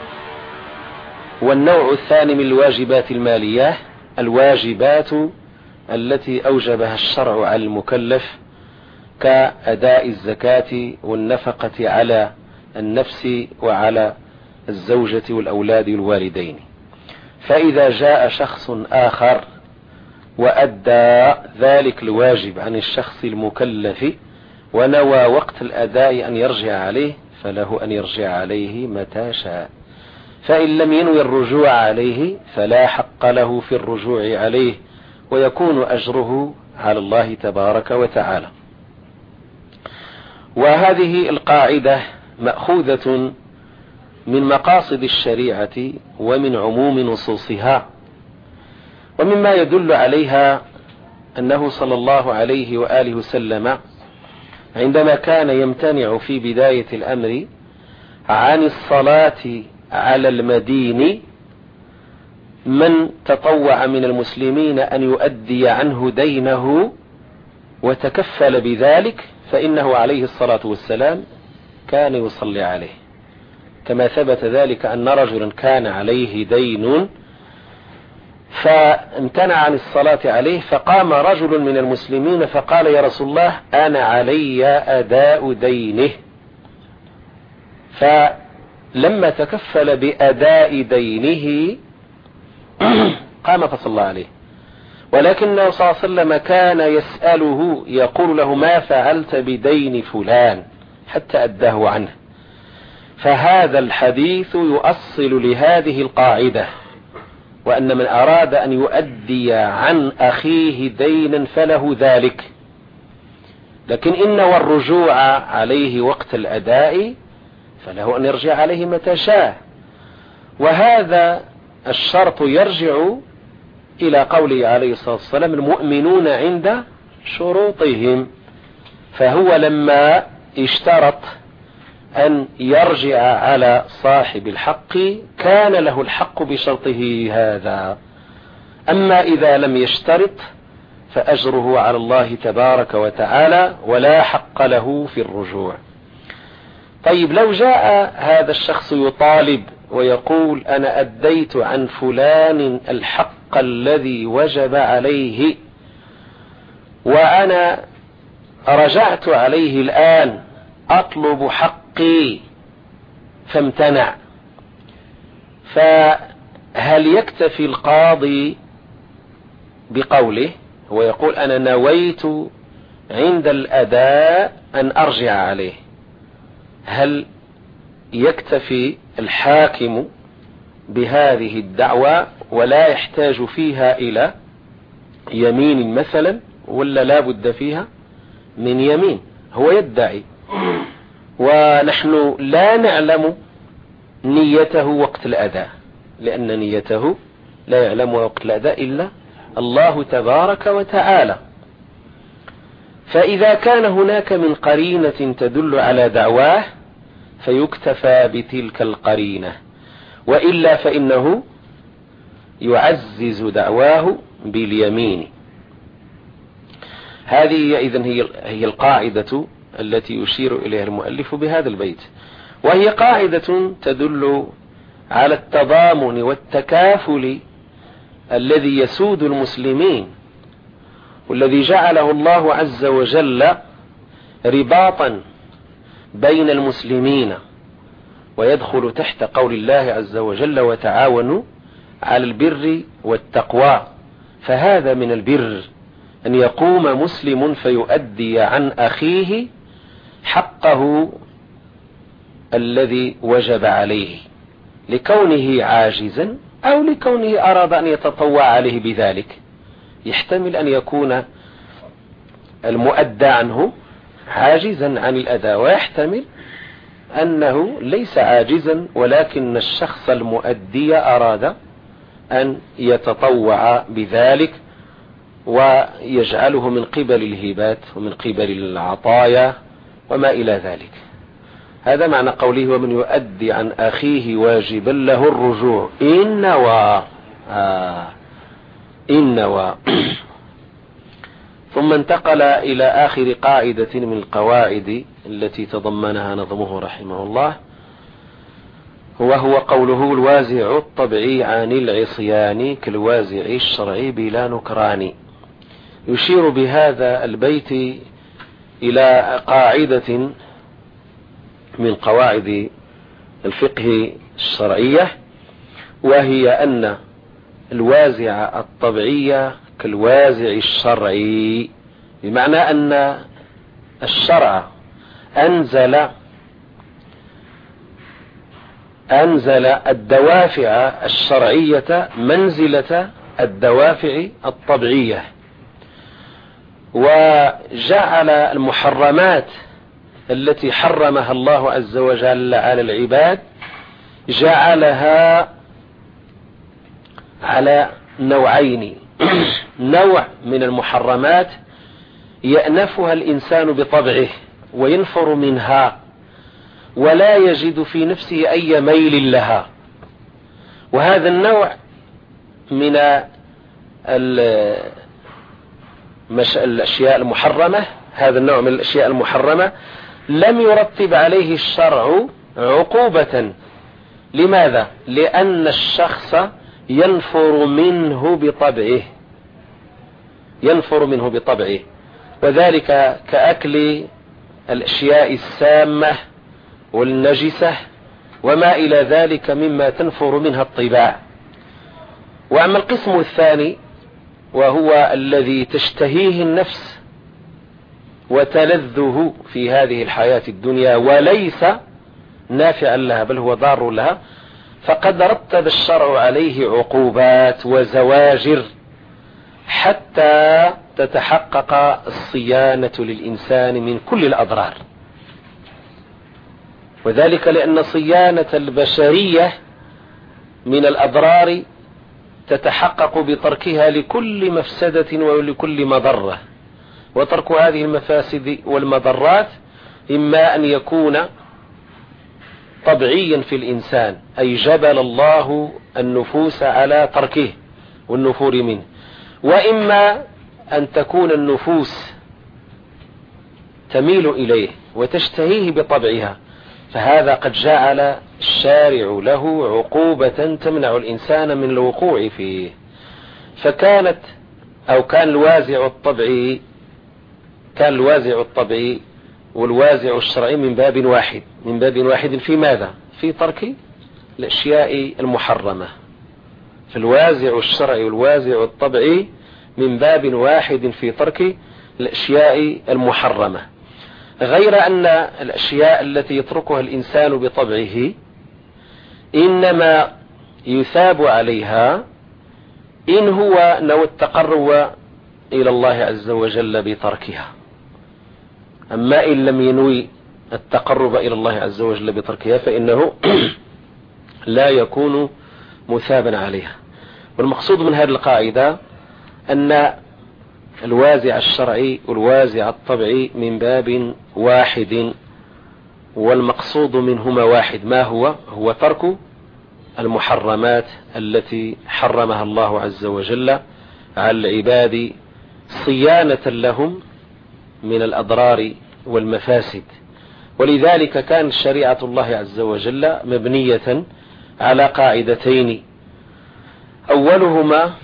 والنوع الثاني من الواجبات المالية الواجبات التي أوجبها الشرع على المكلف، كأداء الزكاة والنفقة على النفس وعلى الزوجة والأولاد والوالدين. فإذا جاء شخص آخر وأدى ذلك الواجب عن الشخص المكلف ونوى وقت الأداء أن يرجع عليه، فله أن يرجع عليه متى شاء. فإن لم ينوي الرجوع عليه فلا حق له في الرجوع عليه، ويكون أجره على الله تبارك وتعالى. وهذه القاعدة مأخوذة من مقاصد الشريعة ومن عموم نصوصها، ومما يدل عليها أنه صلى الله عليه وآله وسلم عندما كان يمتنع في بداية الأمر عن الصلاة على المدين من تطوع من المسلمين أن يؤدي عنه دينه وتكفل بذلك فإنه عليه الصلاة والسلام كان يصلي عليه، كما ثبت ذلك أن رجلا كان عليه دين فامتنع عن الصلاة عليه، فقام رجل من المسلمين فقال: يا رسول الله أنا علي أداء دينه. فلما تكفل بأداء دينه قام فصلى عليه، ولكنه صلى الله عليه وسلم كان يسأله يقول له: ما فعلت بدين فلان حتى أداه عنه. فهذا الحديث يؤصل لهذه القاعدة، وأن من أراد أن يؤدي عن أخيه دينا فله ذلك، لكن إن والرجوع عليه وقت الأداء فله أن يرجع عليه متى شاء. وهذا الشرط يرجع إلى قوله عليه الصلاة والسلام: المؤمنون عند شروطهم. فهو لما اشترط أن يرجع على صاحب الحق كان له الحق بشرطه هذا. أما إذا لم يشترط فأجره على الله تبارك وتعالى ولا حق له في الرجوع. طيب، لو جاء هذا الشخص يطالب ويقول: أنا أديت عن فلان الحق الذي وجب عليه وأنا رجعت عليه الآن أطلب حقي فامتنع، فهل يكتفي القاضي بقوله ويقول: أنا نويت عند الأداء أن أرجع عليه؟ هل يكتفي الحاكم بهذه الدعوة ولا يحتاج فيها إلى يمين مثلا، ولا لا بد فيها من يمين؟ هو يدعي ونحن لا نعلم نيته وقت الأداء، لأن نيته لا يعلم وقت الأداء إلا الله تبارك وتعالى. فإذا كان هناك من قرينة تدل على دعواه فيكتفى بتلك القرينة، وإلا فإنه يعزز دعواه باليمين. هذه إذن هي القاعدة التي يشير إليها المؤلف بهذا البيت، وهي قاعدة تدل على التضامن والتكافل الذي يسود المسلمين، والذي جعله الله عز وجل رباطا بين المسلمين، ويدخل تحت قول الله عز وجل: وتعاونوا على البر والتقوى. فهذا من البر أن يقوم مسلم فيؤدي عن أخيه حقه الذي وجب عليه، لكونه عاجزا أو لكونه أراد أن يتطوع عليه بذلك. يحتمل أن يكون المؤدى عنه عاجزا عن الأداء، ويحتمل أنه ليس عاجزا ولكن الشخص المؤدي أراد أن يتطوع بذلك ويجعله من قبل الهبات ومن قبل العطايا وما إلى ذلك. هذا معنى قوله: ومن يؤدي عن أخيه واجبا له الرجوع إن نوى. ثم انتقل إلى آخر قاعدة من القواعد التي تضمنها نظمه رحمه الله، وهو قوله: الوازع الطبعي عن العصيان كالوازع الشرعي بلا نكران. يشير بهذا البيت إلى قاعدة من قواعد الفقه الشرعية، وهي أن الوازع الطبعي كالوازع الشرعي، بمعنى أن الشرع أنزل الدوافع الشرعية منزلة الدوافع الطبيعية، وجعل المحرمات التي حرمها الله عز وجل على العباد جعلها على نوعين نوع من المحرمات يأنفها الإنسان بطبعه وينفر منها ولا يجد في نفسه أي ميل لها، وهذا النوع من الأشياء المحرمة، هذا النوع من الأشياء المحرمة لم يرتب عليه الشرع عقوبة. لماذا؟ لأن الشخص ينفر منه بطبعه، وذلك كأكل الأشياء السامة والنجسة وما إلى ذلك مما تنفر منها الطباع. وأما القسم الثاني وهو الذي تشتهيه النفس وتلذه في هذه الحياة الدنيا وليس نافعا لها بل هو ضار لها، فقد رتب الشرع عليه عقوبات وزواجر حتى تتحقق الصيانة للإنسان من كل الأضرار، وذلك لأن صيانة البشرية من الأضرار تتحقق بتركها لكل مفسدة ولكل مضرة. وترك هذه المفاسد والمضرات إما أن يكون طبعيا في الإنسان، أي جبل الله النفوس على تركه والنفور منه، وإما أن تكون النفوس تميل إليه وتشتهيه بطبعها، فهذا قد جعل الشارع له عقوبة تمنع الإنسان من الوقوع فيه. كان الوازع الطبعي والوازع الشرعي من باب واحد في ماذا؟ في ترك الأشياء المحرمة. فالوازع الشرعي والوازع الطبعي من باب واحد في ترك الأشياء المحرمة، غير أن الأشياء التي يتركها الإنسان بطبعه إنما يثاب عليها إن هو نوى التقرب إلى الله عز وجل بتركها. أما إن لم ينوي التقرب إلى الله عز وجل بتركها فإنه لا يكون مثابا عليها. والمقصود من هذه القاعدة أن الوازع الشرعي والوازع الطبعي من باب واحد، والمقصود منهما واحد، ما هو ترك المحرمات التي حرمها الله عز وجل على العباد صيانة لهم من الأضرار والمفاسد. ولذلك كان شريعة الله عز وجل مبنية على قاعدتين، أولهما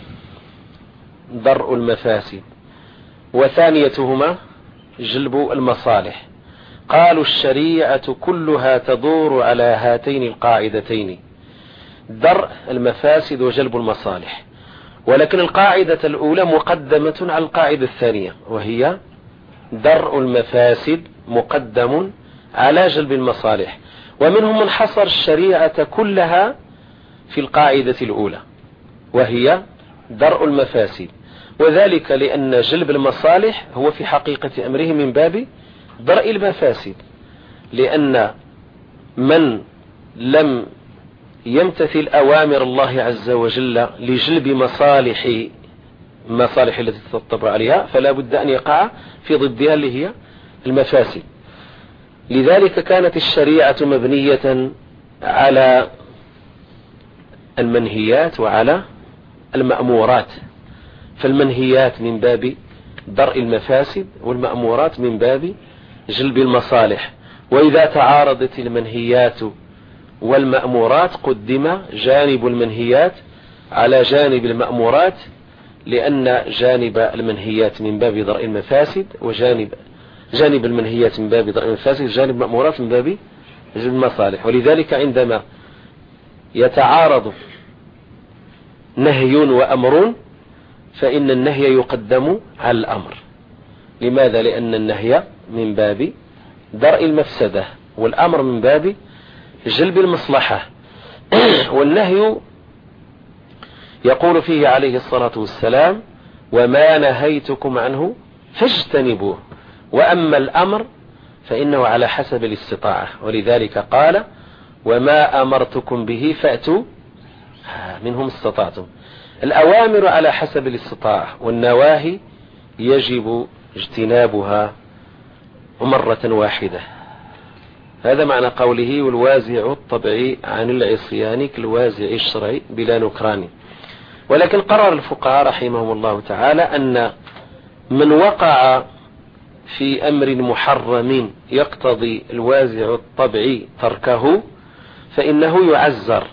درء المفاسد وثانيتهما جلب المصالح. قالوا الشريعة كلها تدور على هاتين القاعدتين، درء المفاسد وجلب المصالح، ولكن القاعدة الأولى مقدمة على القاعدة الثانية، وهي درء المفاسد مقدم على جلب المصالح. ومنهم من حصر الشريعة كلها في القاعدة الأولى وهي درء المفاسد، وذلك لأن جلب المصالح هو في حقيقة أمره من باب درء المفاسد، لأن من لم يمتثل أوامر الله عز وجل لجلب مصالح التي تطبع عليها فلا بد أن يقع في ضدها اللي هي المفاسد. لذلك كانت الشريعة مبنية على المنهيات وعلى المأمورات، فالمنهيات من باب درء المفاسد والمأمورات من باب جلب المصالح. وإذا تعارضت المنهيات والمأمورات قدم جانب المنهيات على جانب المأمورات، لأن جانب المنهيات من باب درء المفاسد جانب المنهيات من باب درء المفاسد، جانب المأمورات من باب جلب المصالح. ولذلك عندما يتعارض نهي وأمر فإن النهي يقدم على الأمر. لماذا؟ لأن النهي من باب درء المفسدة والأمر من باب جلب المصلحة. والنهي يقول فيه عليه الصلاة والسلام: وما نهيتكم عنه فاجتنبوه، وأما الأمر فإنه على حسب الاستطاعة. ولذلك قال: وما أمرتكم به فأتوا منهم استطعتم. الأوامر على حسب الاستطاعة، والنواهي يجب اجتنابها مرة واحدة. هذا معنى قوله والوازع الطبعي عن العصيان كالوازع الشرعي بلا نكران. ولكن قرر الفقهاء رحمهم الله تعالى أن من وقع في أمر محرم يقتضي الوازع الطبعي تركه فإنه يعزر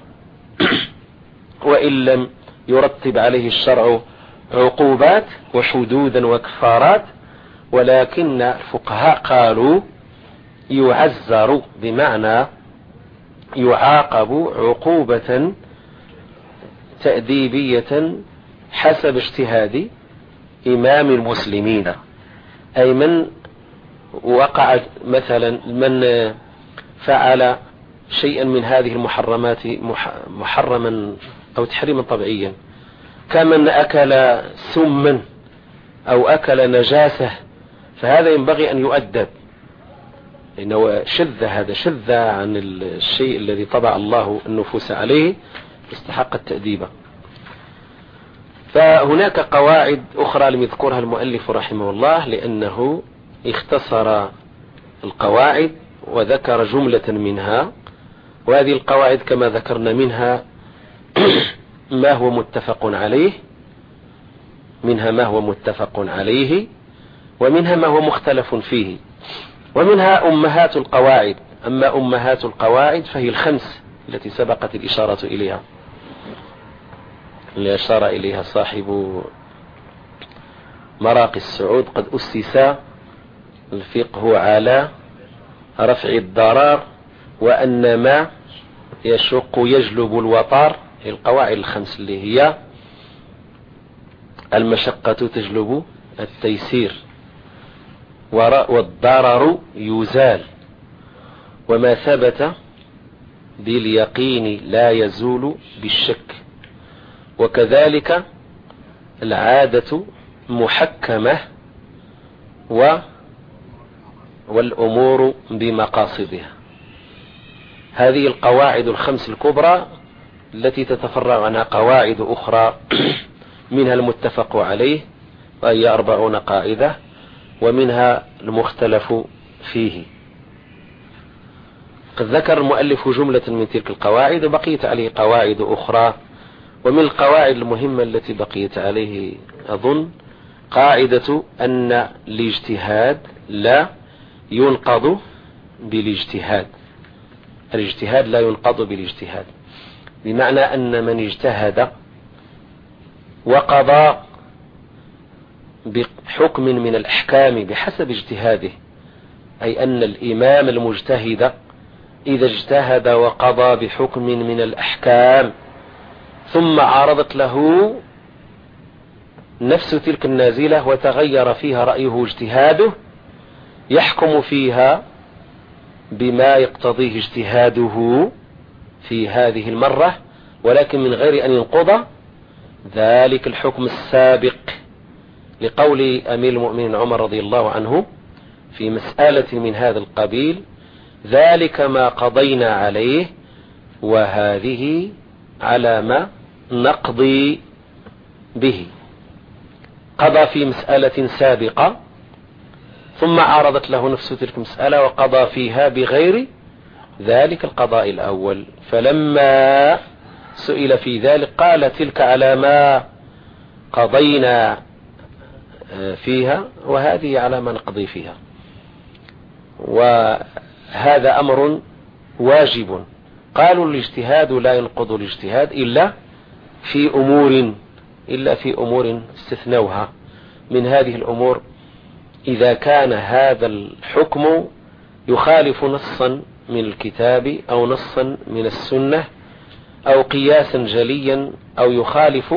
وإن لم يرتب عليه الشرع عقوبات وحدودا وكفارات، ولكن الفقهاء قالوا يعزر بمعنى يعاقب عقوبة تأديبية حسب اجتهاد إمام المسلمين. أي من وقع مثلا من فعل شيئا من هذه المحرمات محرما أو تحريما طبيعيا، كمن أكل سما أو أكل نجاسة، فهذا ينبغي أن يؤدب، لأنه هذا شذ عن الشيء الذي طبع الله النفوس عليه، استحق التأديب. فهناك قواعد أخرى لم يذكرها المؤلف رحمه الله، لأنه اختصر القواعد وذكر جملة منها، وهذه القواعد كما ذكرنا منها ما هو متفق عليه، ومنها ما هو مختلف فيه، ومنها أمهات القواعد. أما أمهات القواعد فهي الخمس التي سبقت الإشارة إليها، اللي أشار إليها صاحب مراقي السعود: قد أسس الفقه على رفع الضرر، وأن ما يشق يجلب الوطر. القواعد الخمس اللي هي المشقة تجلب التيسير، والضرر يزال، وما ثبت باليقين لا يزول بالشك، وكذلك العادة محكمة، والأمور بمقاصدها. هذه القواعد الخمس الكبرى التي تتفرع عنها قواعد أخرى منها المتفق عليه وهي 40 قاعدة، ومنها المختلف فيه. قد ذكر المؤلف جملة من تلك القواعد، وبقيت عليه قواعد أخرى. ومن القواعد المهمة التي بقيت عليه أظن قاعدة أن الاجتهاد لا ينقض بالاجتهاد. الاجتهاد لا ينقض بالاجتهاد، بمعنى أن من اجتهد وقضى بحكم من الأحكام بحسب اجتهاده، أي أن الإمام المجتهد إذا اجتهد وقضى بحكم من الأحكام ثم عارضت له نفس تلك النازلة وتغير فيها رأيه اجتهاده، يحكم فيها بما يقتضيه اجتهاده في هذه المرة، ولكن من غير أن ينقض ذلك الحكم السابق، لقول أمير المؤمنين عمر رضي الله عنه في مسألة من هذا القبيل: ذلك ما قضينا عليه وهذه على ما نقضي به. قضى في مسألة سابقة ثم عارضت له نفس تلك المسألة وقضى فيها بغير ذلك القضاء الأول، فلما سئل في ذلك قال: تلك على ما قضينا فيها وهذه على ما نقضي فيها. وهذا أمر واجب. قالوا الاجتهاد لا ينقض الاجتهاد إلا في أمور استثنوها. من هذه الأمور إذا كان هذا الحكم يخالف نصا من الكتاب أو نصا من السنة أو قياسا جليا أو يخالف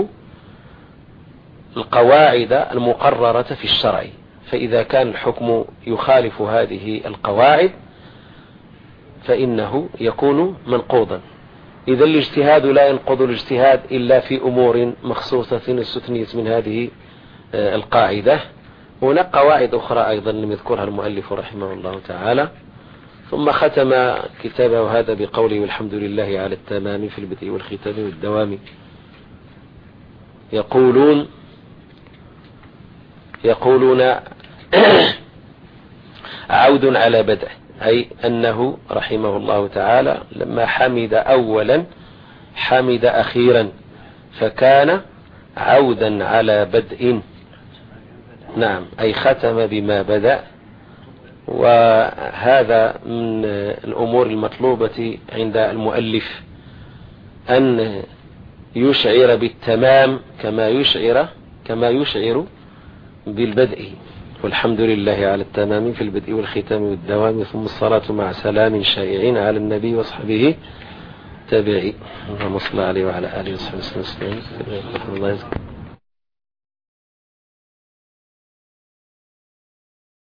القواعد المقررة في الشرع. فإذا كان الحكم يخالف هذه القواعد فإنه يكون منقوضا. إذا الاجتهاد لا ينقض الاجتهاد إلا في أمور مخصوصة استثنيت من هذه القاعدة. هناك قواعد أخرى أيضا لم يذكرها المؤلف رحمه الله تعالى، ثم ختم كتابه هذا بقوله والحمد لله على التمام في البدء والختام والدوام. يقولون عود على بدء، أي أنه رحمه الله تعالى لما حمد أولا حمد أخيرا، فكان عودا على بدء. نعم، أي ختم بما بدأ. وهذا من الأمور المطلوبة عند المؤلف أن يشعر بالتمام كما يشعر بالبدء. والحمد لله على التمام في البدء والختام والدوام، ثم الصلاة مع سلام شائعين على النبي وصحبه تابعي. اللهم صل عليه وعلى آله وصحبه وسلم.